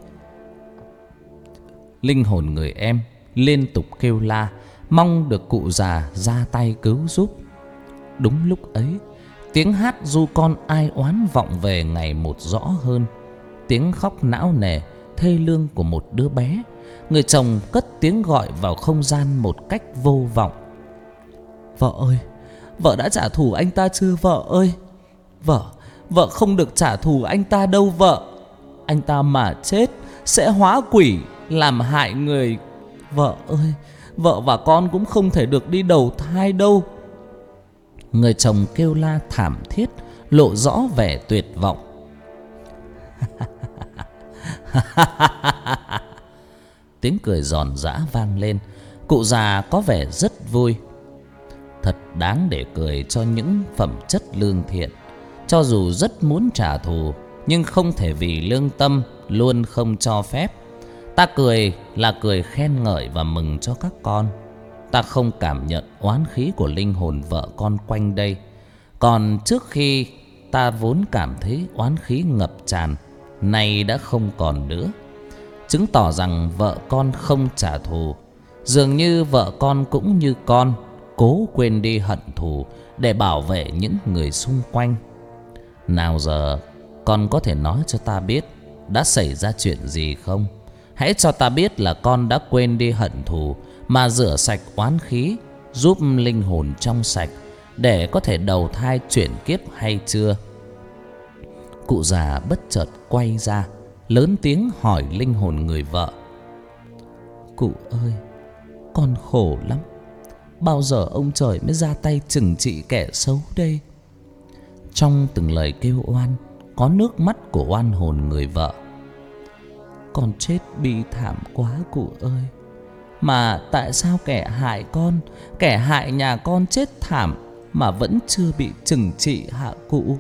Linh hồn người em liên tục kêu la, mong được cụ già ra tay cứu giúp. Đúng lúc ấy, tiếng hát ru con ai oán vọng về ngày một rõ hơn. Tiếng khóc não nề thê lương của một đứa bé. Người chồng cất tiếng gọi vào không gian một cách vô vọng. Vợ ơi, Vợ đã trả thù anh ta chưa vợ ơi? Vợ không được trả thù anh ta đâu vợ. Anh ta mà chết sẽ hóa quỷ làm hại người. Vợ ơi, vợ và con cũng không thể được đi đầu thai đâu. Người chồng kêu la thảm thiết, lộ rõ vẻ tuyệt vọng. Tiếng cười giòn giã vang lên. Cụ già có vẻ rất vui. Thật đáng để cười cho những phẩm chất lương thiện. Cho dù rất muốn trả thù, nhưng không thể vì lương tâm luôn không cho phép. Ta cười là cười khen ngợi và mừng cho các con. Ta không cảm nhận oán khí của linh hồn vợ con quanh đây. Còn trước khi ta vốn cảm thấy oán khí ngập tràn, nay đã không còn nữa, chứng tỏ rằng vợ con không trả thù. Dường như vợ con cũng như con, cố quên đi hận thù để bảo vệ những người xung quanh. Nào giờ con có thể nói cho ta biết đã xảy ra chuyện gì không? Hãy cho ta biết là con đã quên đi hận thù mà rửa sạch oán khí, giúp linh hồn trong sạch để có thể đầu thai chuyển kiếp hay chưa? Cụ già bất chợt quay ra, lớn tiếng hỏi linh hồn người vợ. Cụ ơi, con khổ lắm. Bao giờ ông trời mới ra tay trừng trị kẻ xấu đây? Trong từng lời kêu oan có nước mắt của oan hồn người vợ. Con chết bi thảm quá cụ ơi. Mà tại sao kẻ hại con, kẻ hại nhà con chết thảm mà vẫn chưa bị trừng trị hả cụ?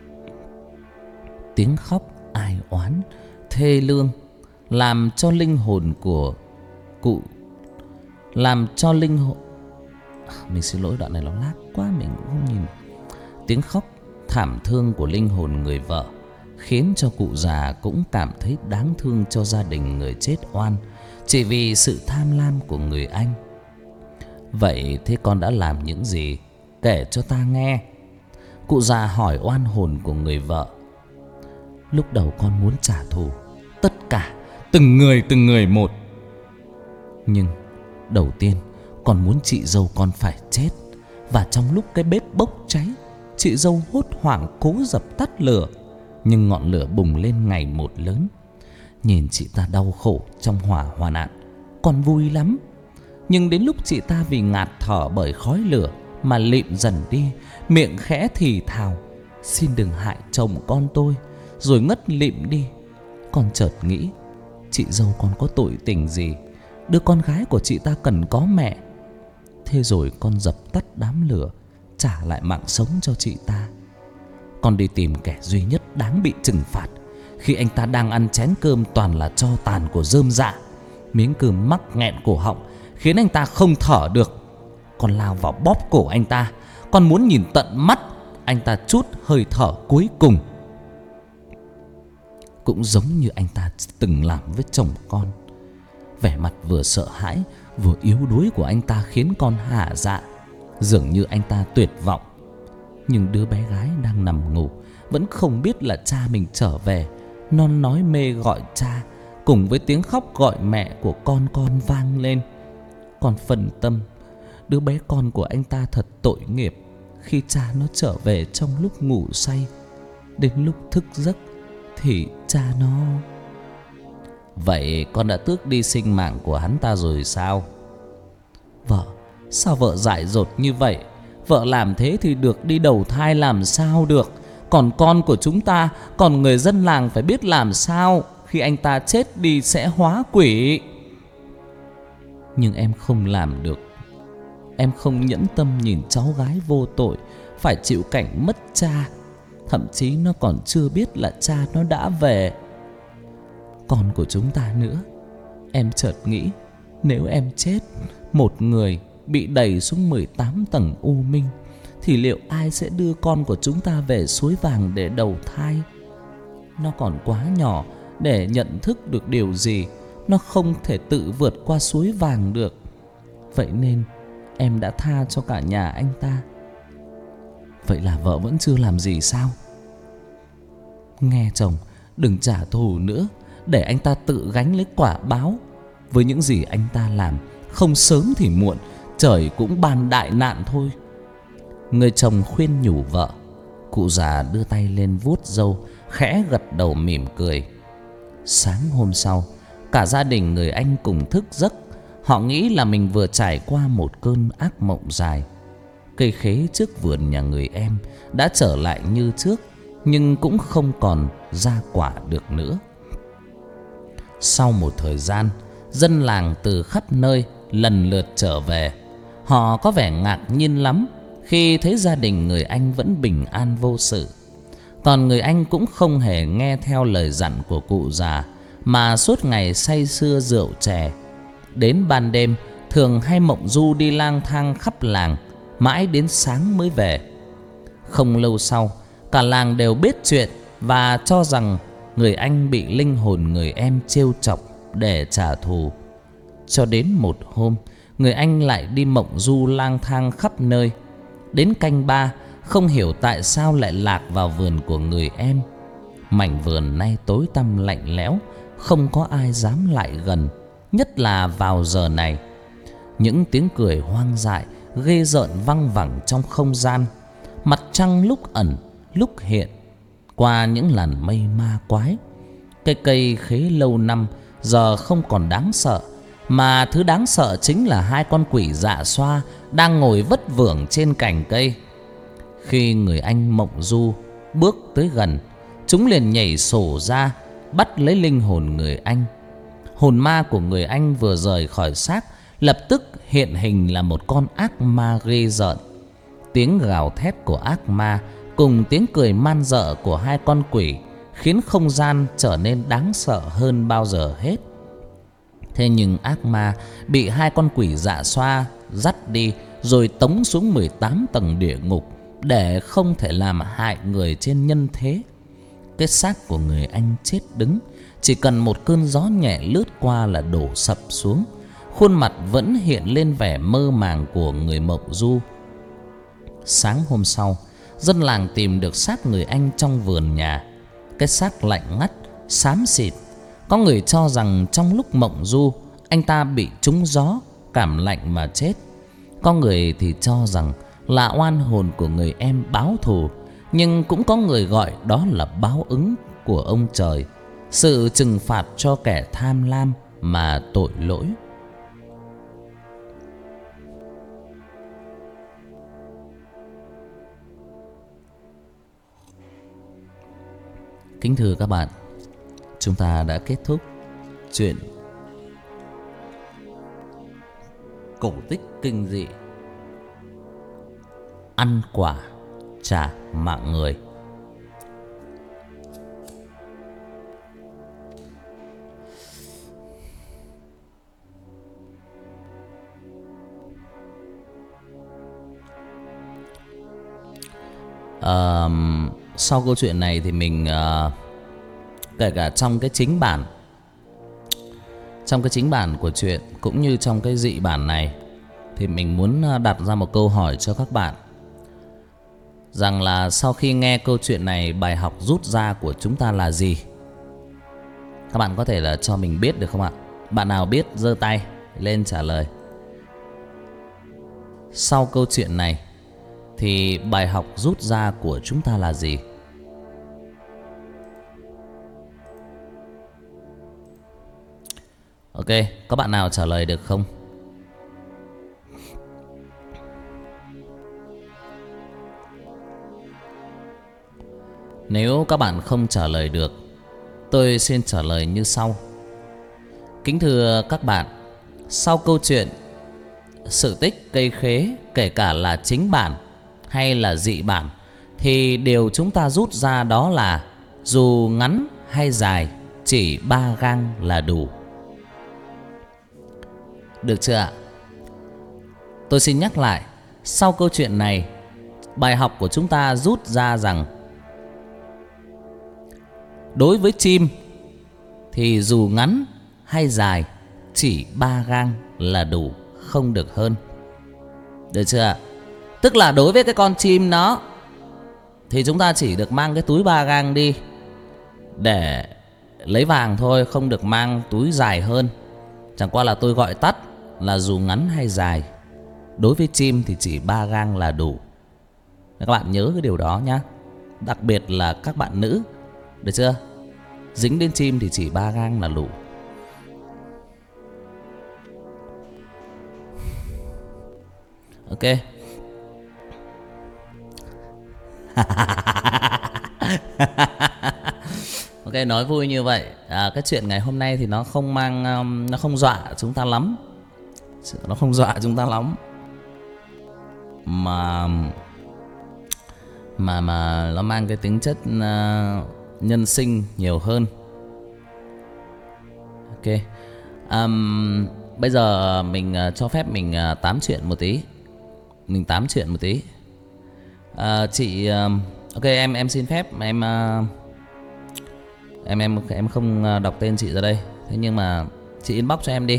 Tiếng khóc ai oán thê lương làm cho linh hồn của cụ, làm cho linh hồn... Mình xin lỗi, đoạn này nó lag quá, mình cũng không nhìn. Tiếng khóc thảm thương của linh hồn người vợ khiến cho cụ già cũng cảm thấy đáng thương cho gia đình người chết oan, chỉ vì sự tham lam của người anh. Vậy thế con đã làm những gì? Kể cho ta nghe. Cụ già hỏi oan hồn của người vợ. Lúc đầu con muốn trả thù tất cả, từng người một. Nhưng đầu tiên con muốn chị dâu con phải chết. Và trong lúc cái bếp bốc cháy, chị dâu hốt hoảng cố dập tắt lửa. Nhưng ngọn lửa bùng lên ngày một lớn. Nhìn chị ta đau khổ trong hỏa hoạn nạn, con vui lắm. Nhưng đến lúc chị ta vì ngạt thở bởi khói lửa mà lịm dần đi, miệng khẽ thì thào: Xin đừng hại chồng con tôi, rồi ngất lịm đi. Con chợt nghĩ, chị dâu con có tội tình gì? Đứa con gái của chị ta cần có mẹ. Thế rồi con dập tắt đám lửa, trả lại mạng sống cho chị ta. Con đi tìm kẻ duy nhất đáng bị trừng phạt. Khi anh ta đang ăn chén cơm toàn là tro tàn của rơm rạ, miếng cơm mắc nghẹn cổ họng khiến anh ta không thở được. Con lao vào bóp cổ anh ta. Con muốn nhìn tận mắt anh ta chút hơi thở cuối cùng. Cũng giống như anh ta từng làm với chồng con. Vẻ mặt vừa sợ hãi vừa yếu đuối của anh ta khiến con hả dạ. Dường như anh ta tuyệt vọng. Nhưng đứa bé gái đang nằm ngủ vẫn không biết là cha mình trở về. Nó nói mê gọi cha, cùng với tiếng khóc gọi mẹ của con vang lên. Con phân tâm, đứa bé con của anh ta thật tội nghiệp. Khi cha nó trở về trong lúc ngủ say, đến lúc thức giấc thì cha nó... Vậy con đã tước đi sinh mạng của hắn ta rồi sao? Vợ, sao vợ dại dột như vậy? Vợ làm thế thì được đi đầu thai làm sao được? Còn con của chúng ta, còn người dân làng phải biết làm sao khi anh ta chết đi sẽ hóa quỷ. Nhưng em không làm được. Em không nhẫn tâm nhìn cháu gái vô tội phải chịu cảnh mất cha. Thậm chí nó còn chưa biết là cha nó đã về. Con của chúng ta nữa. Em chợt nghĩ, nếu em chết, một người bị đẩy xuống 18 tầng u minh, thì liệu ai sẽ đưa con của chúng ta về suối vàng để đầu thai? Nó còn quá nhỏ để nhận thức được điều gì. Nó không thể tự vượt qua suối vàng được. Vậy nên em đã tha cho cả nhà anh ta. Vậy là vợ vẫn chưa làm gì sao? Nghe chồng, đừng trả thù nữa, để anh ta tự gánh lấy quả báo. Với những gì anh ta làm, không sớm thì muộn, trời cũng ban đại nạn thôi. Người chồng khuyên nhủ vợ. Cụ già đưa tay lên vuốt râu, khẽ gật đầu mỉm cười. Sáng hôm sau, cả gia đình người anh cùng thức giấc. Họ nghĩ là mình vừa trải qua một cơn ác mộng dài. Cây khế trước vườn nhà người em đã trở lại như trước, nhưng cũng không còn ra quả được nữa. Sau một thời gian, dân làng từ khắp nơi lần lượt trở về. Họ có vẻ ngạc nhiên lắm khi thấy gia đình người anh vẫn bình an vô sự. Còn người anh cũng không hề nghe theo lời dặn của cụ già, mà suốt ngày say sưa rượu chè. Đến ban đêm thường hay mộng du đi lang thang khắp làng, mãi đến sáng mới về. Không lâu sau, cả làng đều biết chuyện và cho rằng người anh bị linh hồn người em trêu chọc để trả thù. Cho đến một hôm, người anh lại đi mộng du lang thang khắp nơi. Đến canh ba, không hiểu tại sao lại lạc vào vườn của người em. Mảnh vườn nay tối tăm lạnh lẽo, không có ai dám lại gần, nhất là vào giờ này. Những tiếng cười hoang dại ghê rợn văng vẳng trong không gian. Mặt trăng lúc ẩn lúc hiện qua những làn mây ma quái. Cây khế lâu năm giờ không còn đáng sợ, mà thứ đáng sợ chính là hai con quỷ dạ xoa đang ngồi vất vưởng trên cành cây. Khi người anh mộng du bước tới gần, chúng liền nhảy sổ ra bắt lấy linh hồn người anh. Hồn ma của người anh vừa rời khỏi xác lập tức hiện hình là một con ác ma ghê rợn. Tiếng gào thét của ác ma cùng tiếng cười man dợ của hai con quỷ khiến không gian trở nên đáng sợ hơn bao giờ hết. Thế nhưng ác ma bị hai con quỷ dạ xoa dắt đi rồi tống xuống 18 tầng địa ngục để không thể làm hại người trên nhân thế. Cái xác của người anh chết đứng, chỉ cần một cơn gió nhẹ lướt qua là đổ sập xuống. Khuôn mặt vẫn hiện lên vẻ mơ màng của người mộng du. Sáng hôm sau, dân làng tìm được xác người anh trong vườn nhà. Cái xác lạnh ngắt, xám xịt. Có người cho rằng trong lúc mộng du, anh ta bị trúng gió, cảm lạnh mà chết. Có người thì cho rằng là oan hồn của người em báo thù, nhưng cũng có người gọi đó là báo ứng của ông trời, sự trừng phạt cho kẻ tham lam mà tội lỗi. Kính thưa các bạn, chúng ta đã kết thúc chuyện cổ tích kinh dị Ăn quả trả mạng người. Sau câu chuyện này thì mình kể cả trong cái chính bản của chuyện cũng như trong cái dị bản này, thì mình muốn đặt ra một câu hỏi cho các bạn, rằng là sau khi nghe câu chuyện này, bài học rút ra của chúng ta là gì? Các bạn có thể là cho mình biết được không ạ? Bạn nào biết giơ tay lên trả lời. Sau câu chuyện này thì bài học rút ra của chúng ta là gì? Ok, có bạn nào trả lời được không? Nếu các bạn không trả lời được, tôi xin trả lời như sau. Kính thưa các bạn, sau câu chuyện sự tích cây khế, kể cả là chính bản hay là dị bản, thì điều chúng ta rút ra đó là dù ngắn hay dài, chỉ 3 gang là đủ. Được chưa ạ? Tôi xin nhắc lại, sau câu chuyện này, bài học của chúng ta rút ra rằng đối với chim thì dù ngắn hay dài, chỉ 3 gang là đủ, không được hơn. Được chưa ạ? Tức là đối với cái con chim nó thì chúng ta chỉ được mang cái túi 3 gang đi để lấy vàng thôi, không được mang túi dài hơn. Chẳng qua là tôi gọi tắt là dù ngắn hay dài, đối với chim thì chỉ 3 gang là đủ. Các bạn nhớ cái điều đó nhá. Đặc biệt là các bạn nữ, được chưa? Dính đến chim thì chỉ 3 gang là đủ. Ok. Ok, nói vui như vậy. Cái chuyện ngày hôm nay thì nó không mang, nó không dọa chúng ta lắm. Nó không dọa chúng ta lắm. Mà nó mang cái tính chất nhân sinh nhiều hơn. Ok. Bây giờ mình cho phép mình tám chuyện một tí. Chị ok, em xin phép mà em không đọc tên chị ra đây. Thế nhưng mà chị inbox cho em đi.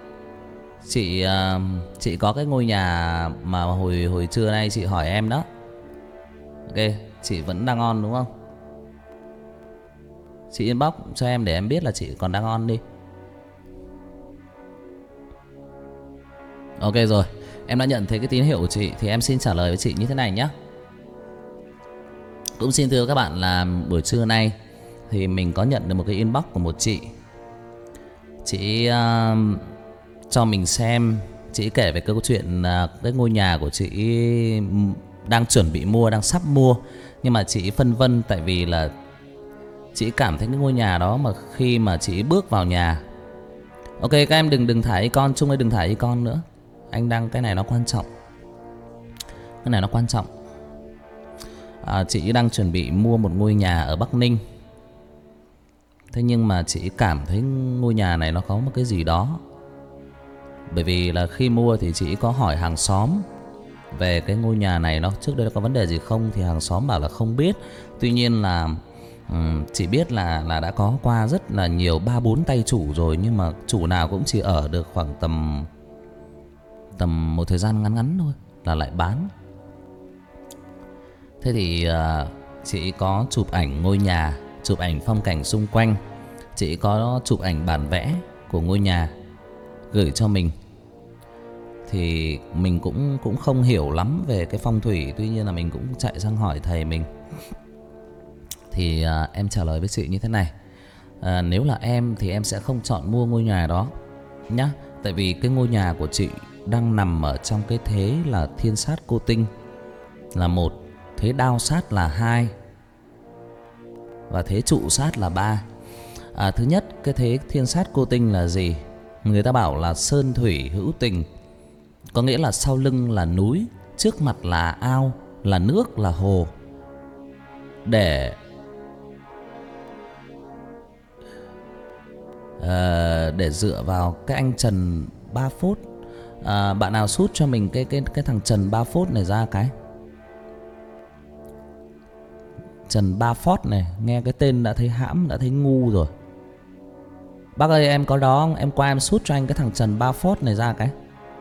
Chị có cái ngôi nhà mà hồi trưa nay chị hỏi em đó. Ok, chị vẫn đang on đúng không? Chị inbox cho em để em biết là chị còn đang on đi. Ok rồi, em đã nhận thấy cái tín hiệu của chị thì em xin trả lời với chị như thế này nhé. Cũng xin thưa các bạn là buổi trưa nay thì mình có nhận được một cái inbox của một chị. Chị cho mình xem, chị kể về câu chuyện cái ngôi nhà của chị đang chuẩn bị mua, đang sắp mua. Nhưng mà chị phân vân tại vì là chị cảm thấy cái ngôi nhà đó mà khi mà chị bước vào nhà. Ok, các em đừng thả icon, Trung ơi đừng thả icon nữa. Anh đang, cái này nó quan trọng. Chị đang chuẩn bị mua một ngôi nhà ở Bắc Ninh. Thế nhưng mà chị cảm thấy ngôi nhà này nó có một cái gì đó. Bởi vì là khi mua thì chị có hỏi hàng xóm về cái ngôi nhà này nó trước đây nó có vấn đề gì không, thì hàng xóm bảo là không biết. Tuy nhiên là chị biết là đã có qua rất là nhiều 3-4 tay chủ rồi, nhưng mà chủ nào cũng chỉ ở được khoảng tầm một thời gian ngắn thôi là lại bán. Thế thì chị có chụp ảnh ngôi nhà, chụp ảnh phong cảnh xung quanh, chị có chụp ảnh bản vẽ của ngôi nhà gửi cho mình. Thì mình cũng không hiểu lắm về cái phong thủy, tuy nhiên là mình cũng chạy sang hỏi thầy mình. Thì em trả lời với chị như thế này. Nếu là em thì em sẽ không chọn mua ngôi nhà đó nhá. Tại vì cái ngôi nhà của chị đang nằm ở trong cái thế là thiên sát cô tinh là 1, thế đao sát là 2 và thế trụ sát là 3. Thứ nhất, cái thế thiên sát cô tinh là gì? Người ta bảo là sơn thủy hữu tình, có nghĩa là sau lưng là núi, trước mặt là ao, là nước, là hồ. Để dựa vào cái anh Trần Ba Phốt. Bạn nào sút cho mình cái thằng Trần Ba Phốt này ra cái. Trần Ba Phốt này, nghe cái tên đã thấy hãm, đã thấy ngu rồi. Bác ơi em có đó không? Em qua em sút cho anh cái thằng Trần Ba Phốt này ra cái.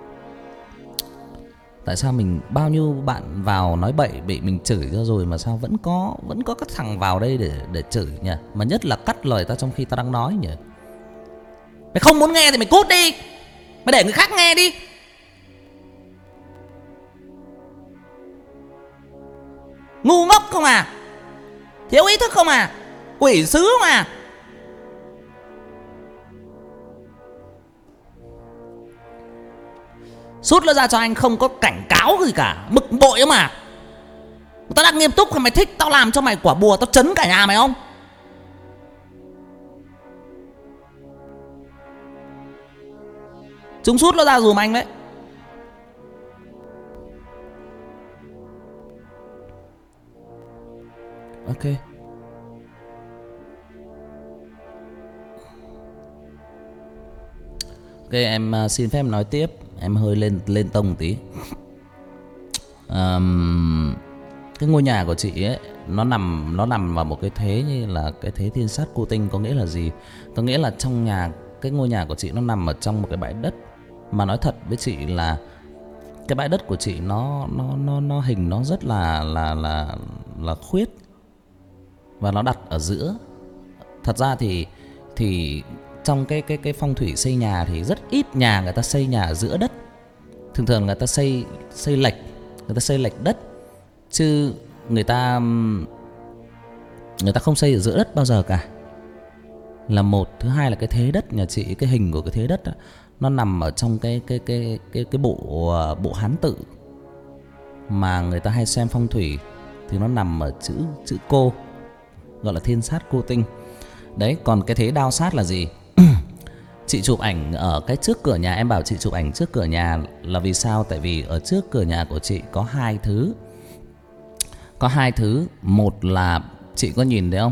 Tại sao mình bao nhiêu bạn vào nói bậy bị mình chửi ra rồi mà sao vẫn có các thằng vào đây để chửi nhỉ? Mà nhất là cắt lời ta trong khi ta đang nói nhỉ? Mày không muốn nghe thì mày cút đi, mày để người khác nghe đi. Ngu ngốc không à? Thiếu ý thức không à? Quỷ sứ không à? Sút nó ra cho anh không có cảnh cáo gì cả, bực bội không à? Tao đang nghiêm túc, mày thích tao làm cho mày quả bùa tao chấn cả nhà mày không? Chúng sút nó ra dùm anh đấy. Ok. Ok, em xin phép nói tiếp. Em hơi lên tông một tí. Cái ngôi nhà của chị ấy nó nằm vào một cái thế như là cái thế thiên sát cô tinh. Có nghĩa là gì? Có nghĩa là trong nhà, cái ngôi nhà của chị nó nằm ở trong một cái bãi đất. Mà nói thật với chị là cái bãi đất của chị nó hình nó rất là khuyết và nó đặt ở giữa. Thật ra thì trong cái phong thủy xây nhà thì rất ít nhà người ta xây nhà ở giữa đất. Thường thường người ta xây lệch, người ta xây lệch đất. Chứ người ta không xây ở giữa đất bao giờ cả, là một. Thứ hai là cái thế đất nhà chị, cái hình của cái thế đất đó, nó nằm ở trong cái bộ Hán tự mà người ta hay xem phong thủy, thì nó nằm ở chữ cô, gọi là thiên sát cô tinh. Đấy, còn cái thế đao sát là gì? Chị chụp ảnh ở cái trước cửa nhà, em bảo chị chụp ảnh trước cửa nhà là vì sao? Tại vì ở trước cửa nhà của chị có hai thứ. Một là chị có nhìn thấy không?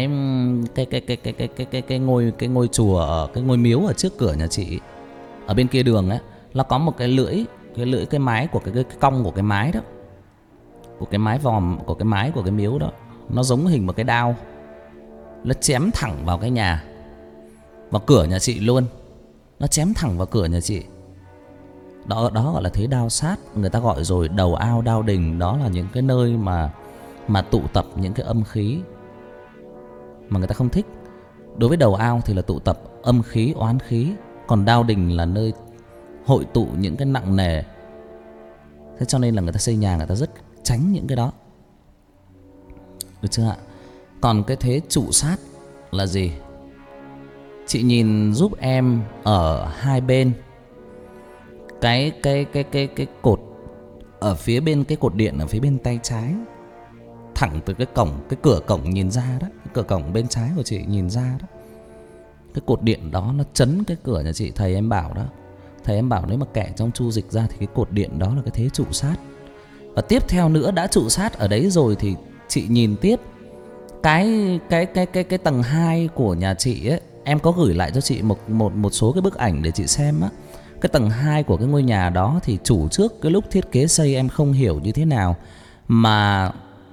Cái ngôi chùa, ở cái ngôi miếu ở trước cửa nhà chị, ở bên kia đường ấy, nó có một cái lưỡi cái mái của cái cong của cái mái đó, của cái mái vòm, của cái mái của cái miếu đó, nó giống hình một cái đao, nó chém thẳng vào cái nhà, vào cửa nhà chị luôn. Nó chém thẳng vào cửa nhà chị. Đó gọi là thế đao sát. Người ta gọi rồi đầu ao đao đình. Đó là những cái nơi mà tụ tập những cái âm khí mà người ta không thích. Đối với đầu ao thì là tụ tập âm khí, oán khí. Còn đao đình là nơi hội tụ những cái nặng nề. Thế cho nên là người ta xây nhà, người ta rất tránh những cái đó. Được chưa ạ? Còn cái thế trụ sát là gì? Chị nhìn giúp em ở hai bên cái cột ở phía bên, cái cột điện ở phía bên tay trái, thẳng từ cái cửa cổng nhìn ra đó, cái cửa cổng bên trái của chị nhìn ra đó, cái cột điện đó nó chấn cái cửa nhà chị. Thầy em bảo đó, thầy em bảo nếu mà kẻ trong chu dịch ra thì cái cột điện đó là cái thế trụ sát. Và tiếp theo nữa, đã trụ sát ở đấy rồi thì chị nhìn tiếp cái tầng 2 của nhà chị ấy. Em có gửi lại cho chị một số cái bức ảnh để chị xem á. Cái tầng 2 của cái ngôi nhà đó thì chủ trước cái lúc thiết kế xây em không hiểu như thế nào mà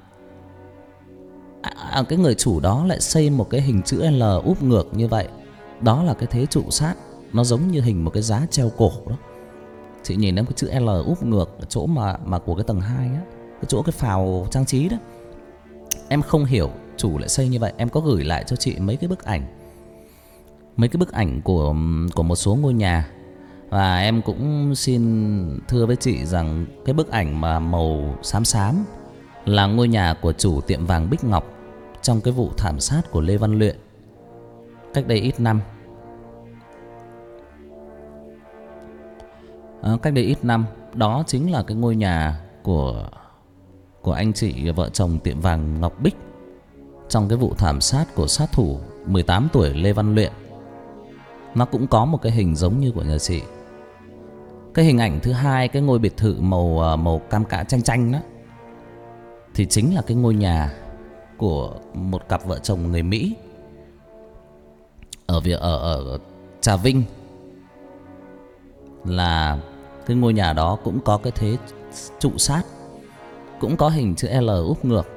cái người chủ đó lại xây một cái hình chữ L úp ngược như vậy. Đó là cái thế trụ sát. Nó giống như hình một cái giá treo cổ đó. Chị nhìn em cái chữ L úp ngược ở chỗ mà của cái tầng 2 á, cái chỗ cái phào trang trí đó. Em không hiểu chủ lại xây như vậy. Em có gửi lại cho chị mấy cái bức ảnh của một số ngôi nhà. Và em cũng xin thưa với chị rằng cái bức ảnh mà màu xám xám là ngôi nhà của chủ tiệm vàng Bích Ngọc trong cái vụ thảm sát của Lê Văn Luyện cách đây ít năm. Cách đây ít năm, đó chính là cái ngôi nhà của anh chị vợ chồng tiệm vàng Ngọc Bích trong cái vụ thảm sát của sát thủ 18 tuổi Lê Văn Luyện. Nó cũng có một cái hình giống như của nhà chị. Cái hình ảnh thứ hai, cái ngôi biệt thự màu cam cạ chanh chanh đó, thì chính là cái ngôi nhà của một cặp vợ chồng người Mỹ ở Trà Vinh. Là cái ngôi nhà đó cũng có cái thế trụ sát, cũng có hình chữ L úp ngược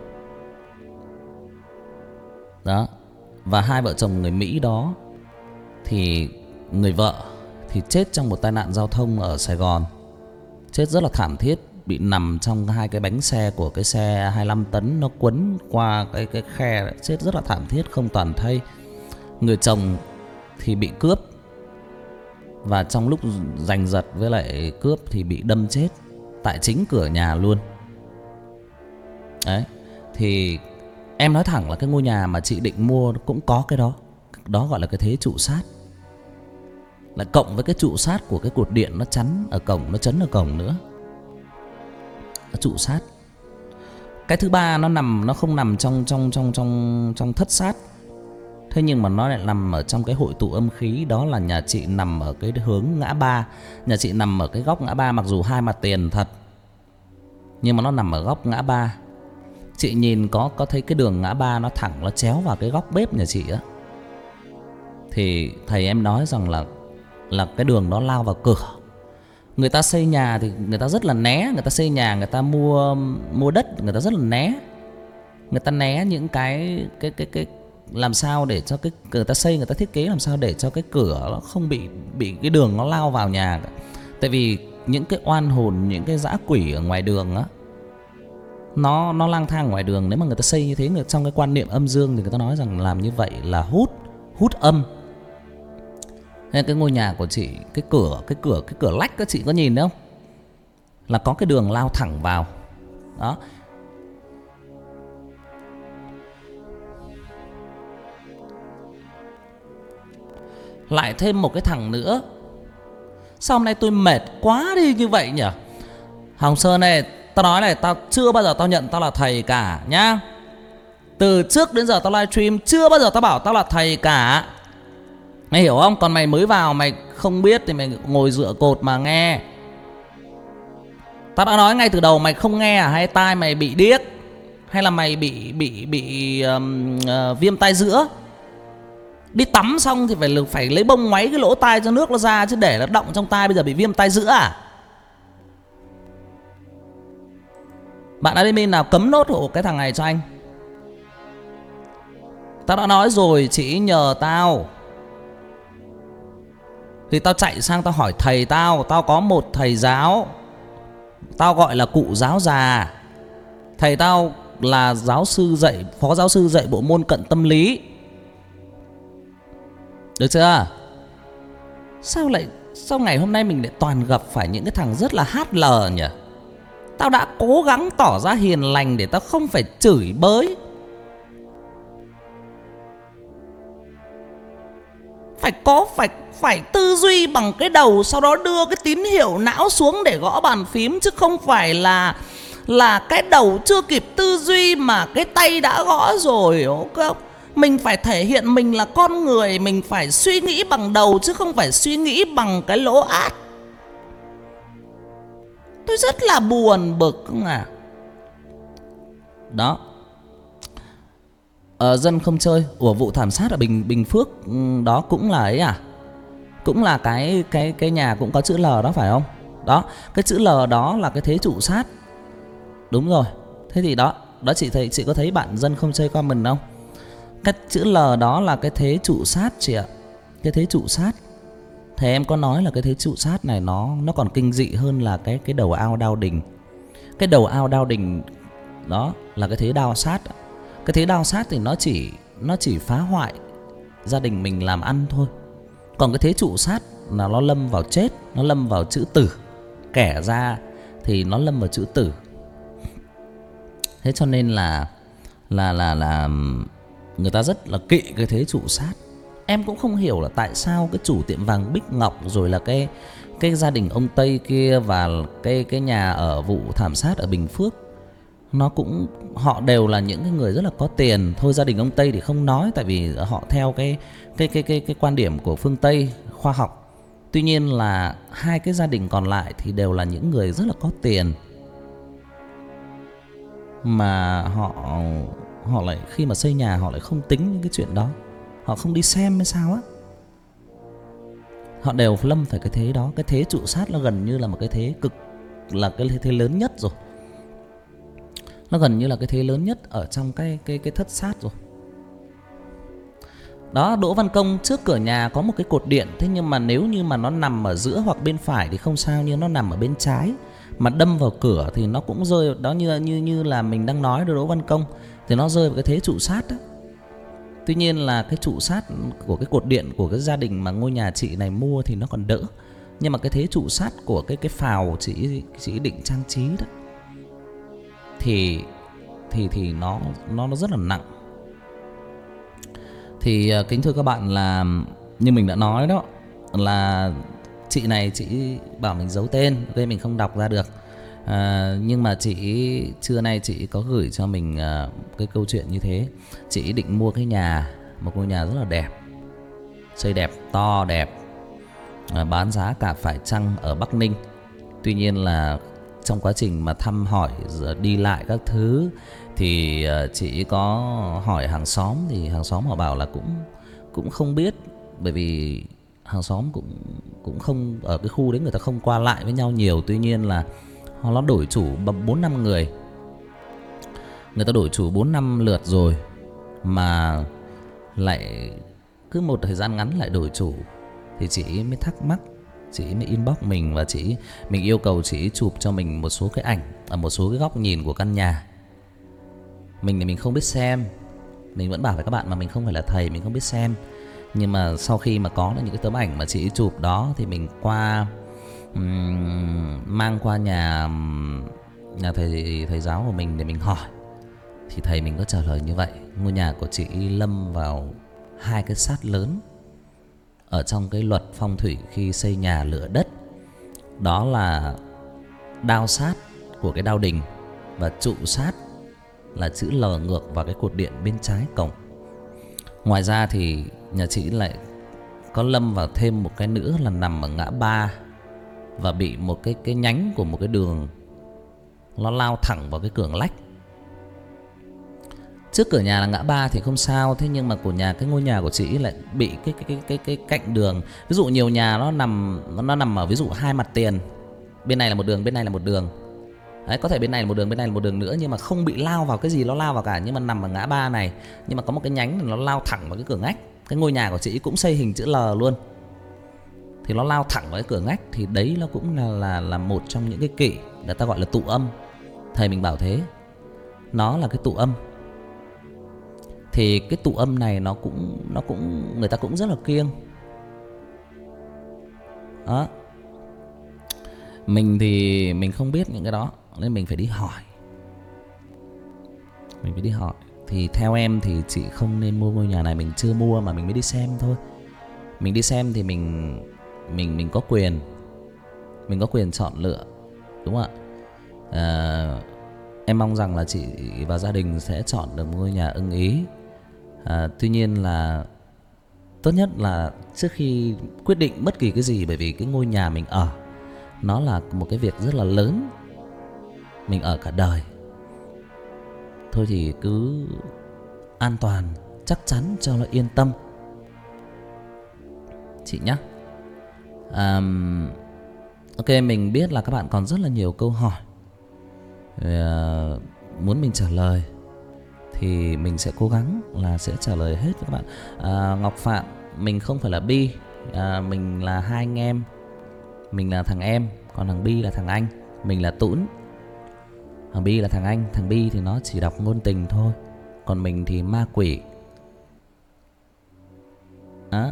đó. Và hai vợ chồng người Mỹ đó thì người vợ thì chết trong một tai nạn giao thông ở Sài Gòn. Chết rất là thảm thiết, bị nằm trong hai cái bánh xe của cái xe 25 tấn nó quấn qua cái khe, chết rất là thảm thiết, không toàn thây. Người chồng thì bị cướp, và trong lúc giành giật với lại cướp thì bị đâm chết tại chính cửa nhà luôn. Đấy, thì em nói thẳng là cái ngôi nhà mà chị định mua cũng có cái đó. Đó gọi là cái thế trụ sát. Lại cộng với cái trụ sát của cái cột điện nó chắn ở cổng, nó chấn ở cổng nữa. Nó trụ sát. Cái thứ ba nó không nằm trong thất sát. Thế nhưng mà nó lại nằm ở trong cái hội tụ âm khí. Đó là nhà chị nằm ở cái hướng ngã ba. Nhà chị nằm ở cái góc ngã ba, mặc dù hai mặt tiền thật, nhưng mà nó nằm ở góc ngã ba. Chị nhìn có thấy cái đường ngã ba nó thẳng, nó chéo vào cái góc bếp nhà chị á. Thì thầy em nói rằng là cái đường đó lao vào cửa. Người ta xây nhà thì người ta rất là né. Người ta xây nhà, người ta mua đất, người ta rất là né. Người ta né những cái làm sao để cho cái người ta xây, người ta thiết kế làm sao để cho cái cửa nó không bị cái đường nó lao vào nhà cả. Tại vì những cái oan hồn, những cái dã quỷ ở ngoài đường á, nó lang thang ngoài đường. Nếu mà người ta xây như thế, trong cái quan niệm âm dương thì người ta nói rằng làm như vậy là hút âm. Nên cái ngôi nhà của chị, cái cửa lách các chị có nhìn thấy không? Là có cái đường lao thẳng vào. Đó. lại thêm một cái thằng nữa. Sao hôm nay tôi mệt quá đi như vậy nhỉ? Hồng Sơn này, tao nói này, tao chưa bao giờ tao nhận tao là thầy cả nhá. Từ trước đến giờ tao livestream chưa bao giờ tao bảo tao là thầy cả. Mày hiểu không? Còn mày mới vào mày không biết thì mày ngồi dựa cột mà nghe. Tao đã nói ngay từ đầu, mày không nghe à? Hay tai mày bị điếc? Hay là mày bị viêm tai giữa? Đi tắm xong thì phải lấy bông ngoáy cái lỗ tai cho nước nó ra, chứ để nó động trong tai bây giờ bị viêm tai giữa à? Bạn admin nào cấm nốt hộ cái thằng này cho anh. Tao đã nói rồi, chỉ nhờ tao thì tao chạy sang tao hỏi thầy tao. Tao có một thầy giáo, tao gọi là cụ giáo già. Thầy tao là giáo sư dạy, phó giáo sư dạy bộ môn cận tâm lý. Được chưa? Sao ngày hôm nay mình lại toàn gặp phải những cái thằng rất là HL nhỉ? Tao đã cố gắng tỏ ra hiền lành để tao không phải chửi bới. Phải tư duy bằng cái đầu, sau đó đưa cái tín hiệu não xuống để gõ bàn phím, chứ không phải là cái đầu chưa kịp tư duy mà cái tay đã gõ rồi. Mình phải thể hiện mình là con người, mình phải suy nghĩ bằng đầu chứ không phải suy nghĩ bằng cái lỗ át. Tôi rất là buồn bực không à. Đó. Dân không chơi. Ủa, vụ thảm sát ở Bình Phước đó cũng là ấy à? Cũng là cái nhà cũng có chữ L đó phải không? Đó, cái chữ L đó là cái thế trụ sát. Đúng rồi. Thế thì đó chị có thấy bạn dân không chơi comment không? Cái chữ L đó là cái thế trụ sát chị ạ. Cái thế trụ sát. Thầy em có nói là cái thế trụ sát này nó còn kinh dị hơn là cái đầu ao đao đình. Cái đầu ao đao đình đó là cái thế đao sát. Cái thế đao sát thì nó chỉ phá hoại gia đình mình làm ăn thôi. Còn cái thế trụ sát là nó lâm vào chết, nó lâm vào chữ tử. Kẻ ra thì nó lâm vào chữ tử. Thế cho nên là người ta rất là kỵ cái thế trụ sát. Em cũng không hiểu là tại sao cái chủ tiệm vàng Bích Ngọc, rồi là cái gia đình ông Tây kia, và cái nhà ở vụ thảm sát ở Bình Phước, họ đều là những cái người rất là có tiền. Thôi gia đình ông Tây thì không nói, tại vì họ theo cái quan điểm của phương Tây khoa học. Tuy nhiên là hai cái gia đình còn lại thì đều là những người rất là có tiền, mà họ lại khi mà xây nhà họ lại không tính những cái chuyện đó. Họ không đi xem hay sao á. Họ đều lâm phải cái thế đó. Cái thế trụ sát nó gần như là một cái thế là cái thế lớn nhất rồi. Nó gần như là cái thế lớn nhất ở trong cái thất sát rồi. Đó, Đỗ Văn Công trước cửa nhà có một cái cột điện. Thế nhưng mà nếu như mà nó nằm ở giữa hoặc bên phải thì không sao, nhưng nó nằm ở bên trái mà đâm vào cửa thì nó cũng rơi. Đó, như là mình đang nói Đỗ Văn Công thì nó rơi vào cái thế trụ sát đó. Tuy nhiên là cái trụ sát của cái cột điện của cái gia đình mà ngôi nhà chị này mua thì nó còn đỡ. Nhưng mà cái thế trụ sát của cái phào chị định trang trí đó thì nó rất là nặng. Thì kính thưa các bạn, là như mình đã nói đó, là chị này chị bảo mình giấu tên, gây mình không đọc ra được. Nhưng mà trưa nay chị có gửi cho mình cái câu chuyện như thế. Chị định mua một ngôi nhà rất là đẹp, xây đẹp, to đẹp, bán giá cả phải chăng ở Bắc Ninh. Tuy nhiên là trong quá trình mà thăm hỏi đi lại các thứ thì chị có hỏi hàng xóm, thì hàng xóm họ bảo là cũng không biết, bởi vì hàng xóm cũng không ở cái khu đấy, người ta không qua lại với nhau nhiều. Tuy nhiên là nó đổi chủ 4-5 người. Người ta đổi chủ 4-5 lượt rồi mà lại cứ một thời gian ngắn lại đổi chủ. Thì chị mới thắc mắc, chị mới inbox mình và mình yêu cầu chị chụp cho mình một số cái ảnh ở một số cái góc nhìn của căn nhà. Mình thì mình không biết xem. Mình vẫn bảo với các bạn mà mình không phải là thầy, mình không biết xem. Nhưng mà sau khi mà có những cái tấm ảnh mà chị chụp đó thì mình mang qua nhà thầy giáo của mình để mình hỏi. Thì thầy mình có trả lời như vậy: ngôi nhà của chị lâm vào 2 cái sát lớn ở trong cái luật phong thủy khi xây nhà lựa đất, đó là đao sát của cái đao đình và trụ sát là chữ L ngược vào cái cột điện bên trái cổng. Ngoài ra thì nhà chị lại có lâm vào thêm một cái nữa là nằm ở ngã ba và bị một cái nhánh của một cái đường nó lao thẳng vào cái cửa lách. Trước cửa nhà là ngã ba thì không sao, thế nhưng mà cái ngôi nhà của chị lại bị cái cạnh đường. Ví dụ nhiều nhà nó nằm ở ví dụ hai mặt tiền, bên này là một đường, bên này là một đường. Đấy, có thể bên này là một đường, bên này là một đường nữa, nhưng mà không bị lao vào cái gì nó lao vào cả, nhưng mà nằm ở ngã ba này, nhưng mà có một cái nhánh nó lao thẳng vào cái cửa ngách. Cái ngôi nhà của chị cũng xây hình chữ L luôn, thì nó lao thẳng vào cái cửa ngách, thì đấy nó cũng là một trong những cái kỷ người ta gọi là tụ âm. Thầy mình bảo thế, nó là cái tụ âm. Thì cái tụ âm này nó cũng người ta cũng rất là kiêng. Đó. Mình thì mình không biết những cái đó nên mình phải đi hỏi. Thì theo em thì chị không nên mua ngôi nhà này, mình chưa mua mà mình mới đi xem thôi. Mình đi xem thì mình có quyền. Mình có quyền chọn lựa, đúng không ạ? Em mong rằng là chị và gia đình sẽ chọn được ngôi nhà ưng ý. Tuy nhiên là tốt nhất là trước khi quyết định bất kỳ cái gì, bởi vì cái ngôi nhà mình ở nó là một cái việc rất là lớn, mình ở cả đời. Thôi thì cứ an toàn, chắc chắn cho nó yên tâm chị nhé. Ok, mình biết là các bạn còn rất là nhiều câu hỏi muốn mình trả lời, thì mình sẽ cố gắng là sẽ trả lời hết với các bạn. Ngọc Phạm, mình không phải là Bi, mình là hai anh em. Mình là thằng em, còn thằng Bi là thằng anh. Mình là Tũn, thằng Bi là thằng anh. Thằng Bi thì nó chỉ đọc ngôn tình thôi, còn mình thì ma quỷ. Đó.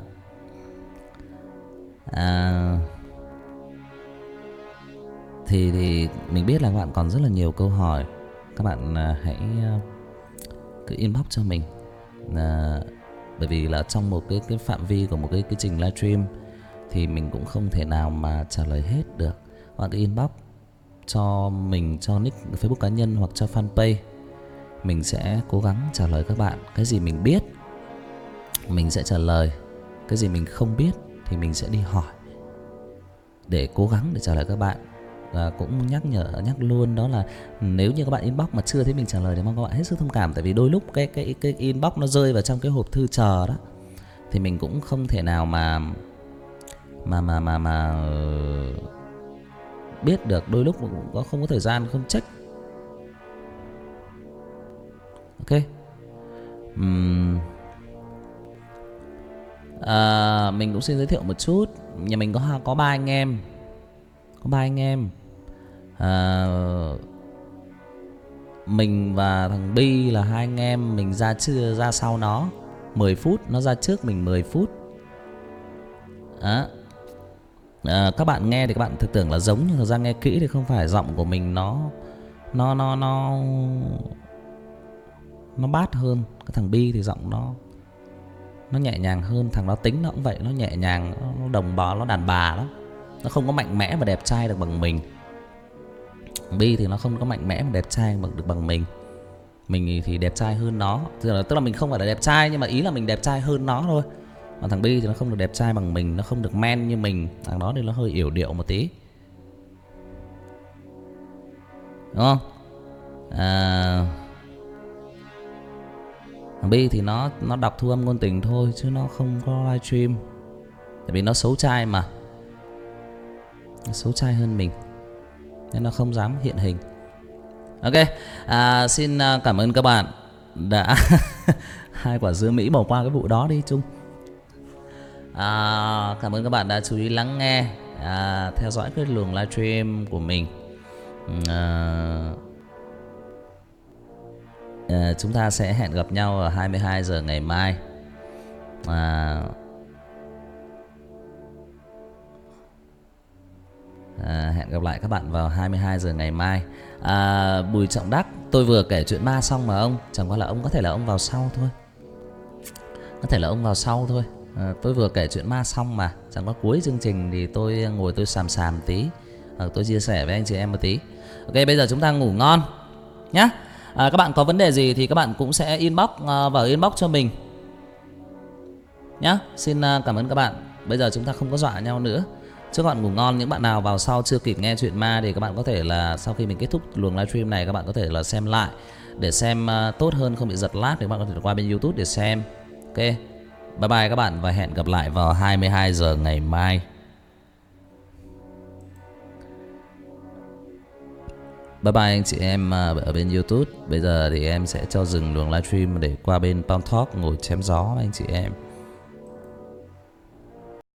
Thì mình biết là các bạn còn rất là nhiều câu hỏi. Các bạn hãy cứ inbox cho mình, bởi vì là trong một cái phạm vi của một cái trình livestream thì mình cũng không thể nào mà trả lời hết được. Các bạn cứ inbox cho mình, cho nick Facebook cá nhân hoặc cho fanpage. Mình sẽ cố gắng trả lời các bạn. Cái gì mình biết mình sẽ trả lời, cái gì mình không biết thì mình sẽ đi hỏi để cố gắng để trả lời các bạn. Và cũng nhắc luôn đó là nếu như các bạn inbox mà chưa thấy mình trả lời thì mong các bạn hết sức thông cảm, tại vì đôi lúc cái inbox nó rơi vào trong cái hộp thư chờ đó, thì mình cũng không thể nào mà biết được. Đôi lúc cũng không có thời gian không check. Ok. Mình cũng xin giới thiệu một chút. Nhà mình có 3 anh em. Mình và thằng Bi là hai anh em. Mình ra sau nó 10 phút, nó ra trước mình 10 phút. Đó. Các bạn nghe thì các bạn thực tưởng là giống, nhưng thực ra nghe kỹ thì không phải. Giọng của mình nó bát hơn. Cái thằng Bi thì giọng nó nhẹ nhàng hơn. Thằng đó tính nó cũng vậy, nó nhẹ nhàng, nó đồng bò, nó đàn bà lắm. Nó không có mạnh mẽ và đẹp trai được bằng mình. Bi thì nó không có mạnh mẽ và đẹp trai được bằng mình. Mình thì đẹp trai hơn nó. Tức là mình không phải là đẹp trai, nhưng mà ý là mình đẹp trai hơn nó thôi. Còn thằng Bi thì nó không được đẹp trai bằng mình, nó không được men như mình. Thằng đó thì nó hơi yểu điệu một tí, đúng không? Thằng Bi thì nó đọc thu âm ngôn tình thôi, chứ nó không có livestream. Tại vì nó xấu trai mà, nó xấu trai hơn mình nên nó không dám hiện hình. Ok, xin cảm ơn các bạn đã hai quả dưa Mỹ bỏ qua cái vụ đó đi Trung. Cảm ơn các bạn đã chú ý lắng nghe, theo dõi cái luồng livestream của mình. Chúng ta sẽ hẹn gặp nhau ở 22 giờ ngày mai. Hẹn gặp lại các bạn vào 22 giờ ngày mai. Bùi Trọng Đắc, tôi vừa kể chuyện ma xong mà ông. Chẳng qua là ông có thể là ông vào sau thôi. Tôi vừa kể chuyện ma xong mà, chẳng có cuối chương trình thì tôi ngồi tôi xàm tí, tôi chia sẻ với anh chị em một tí. Ok, bây giờ chúng ta ngủ ngon nhá. Các bạn có vấn đề gì thì các bạn cũng sẽ inbox vào inbox cho mình nhá. Xin cảm ơn các bạn. Bây giờ chúng ta không có dọa nhau nữa. Chúc các bạn ngủ ngon. Những bạn nào vào sau chưa kịp nghe chuyện ma thì các bạn có thể là sau khi mình kết thúc luồng livestream này, các bạn có thể là xem lại để xem tốt hơn, không bị giật lag, thì các bạn có thể qua bên YouTube để xem. Ok, bye bye các bạn và hẹn gặp lại vào 22 giờ ngày mai. Bye bye anh chị em ở bên YouTube. Bây giờ thì em sẽ cho dừng luồng livestream để qua bên Palm Talk ngồi chém gió với anh chị em.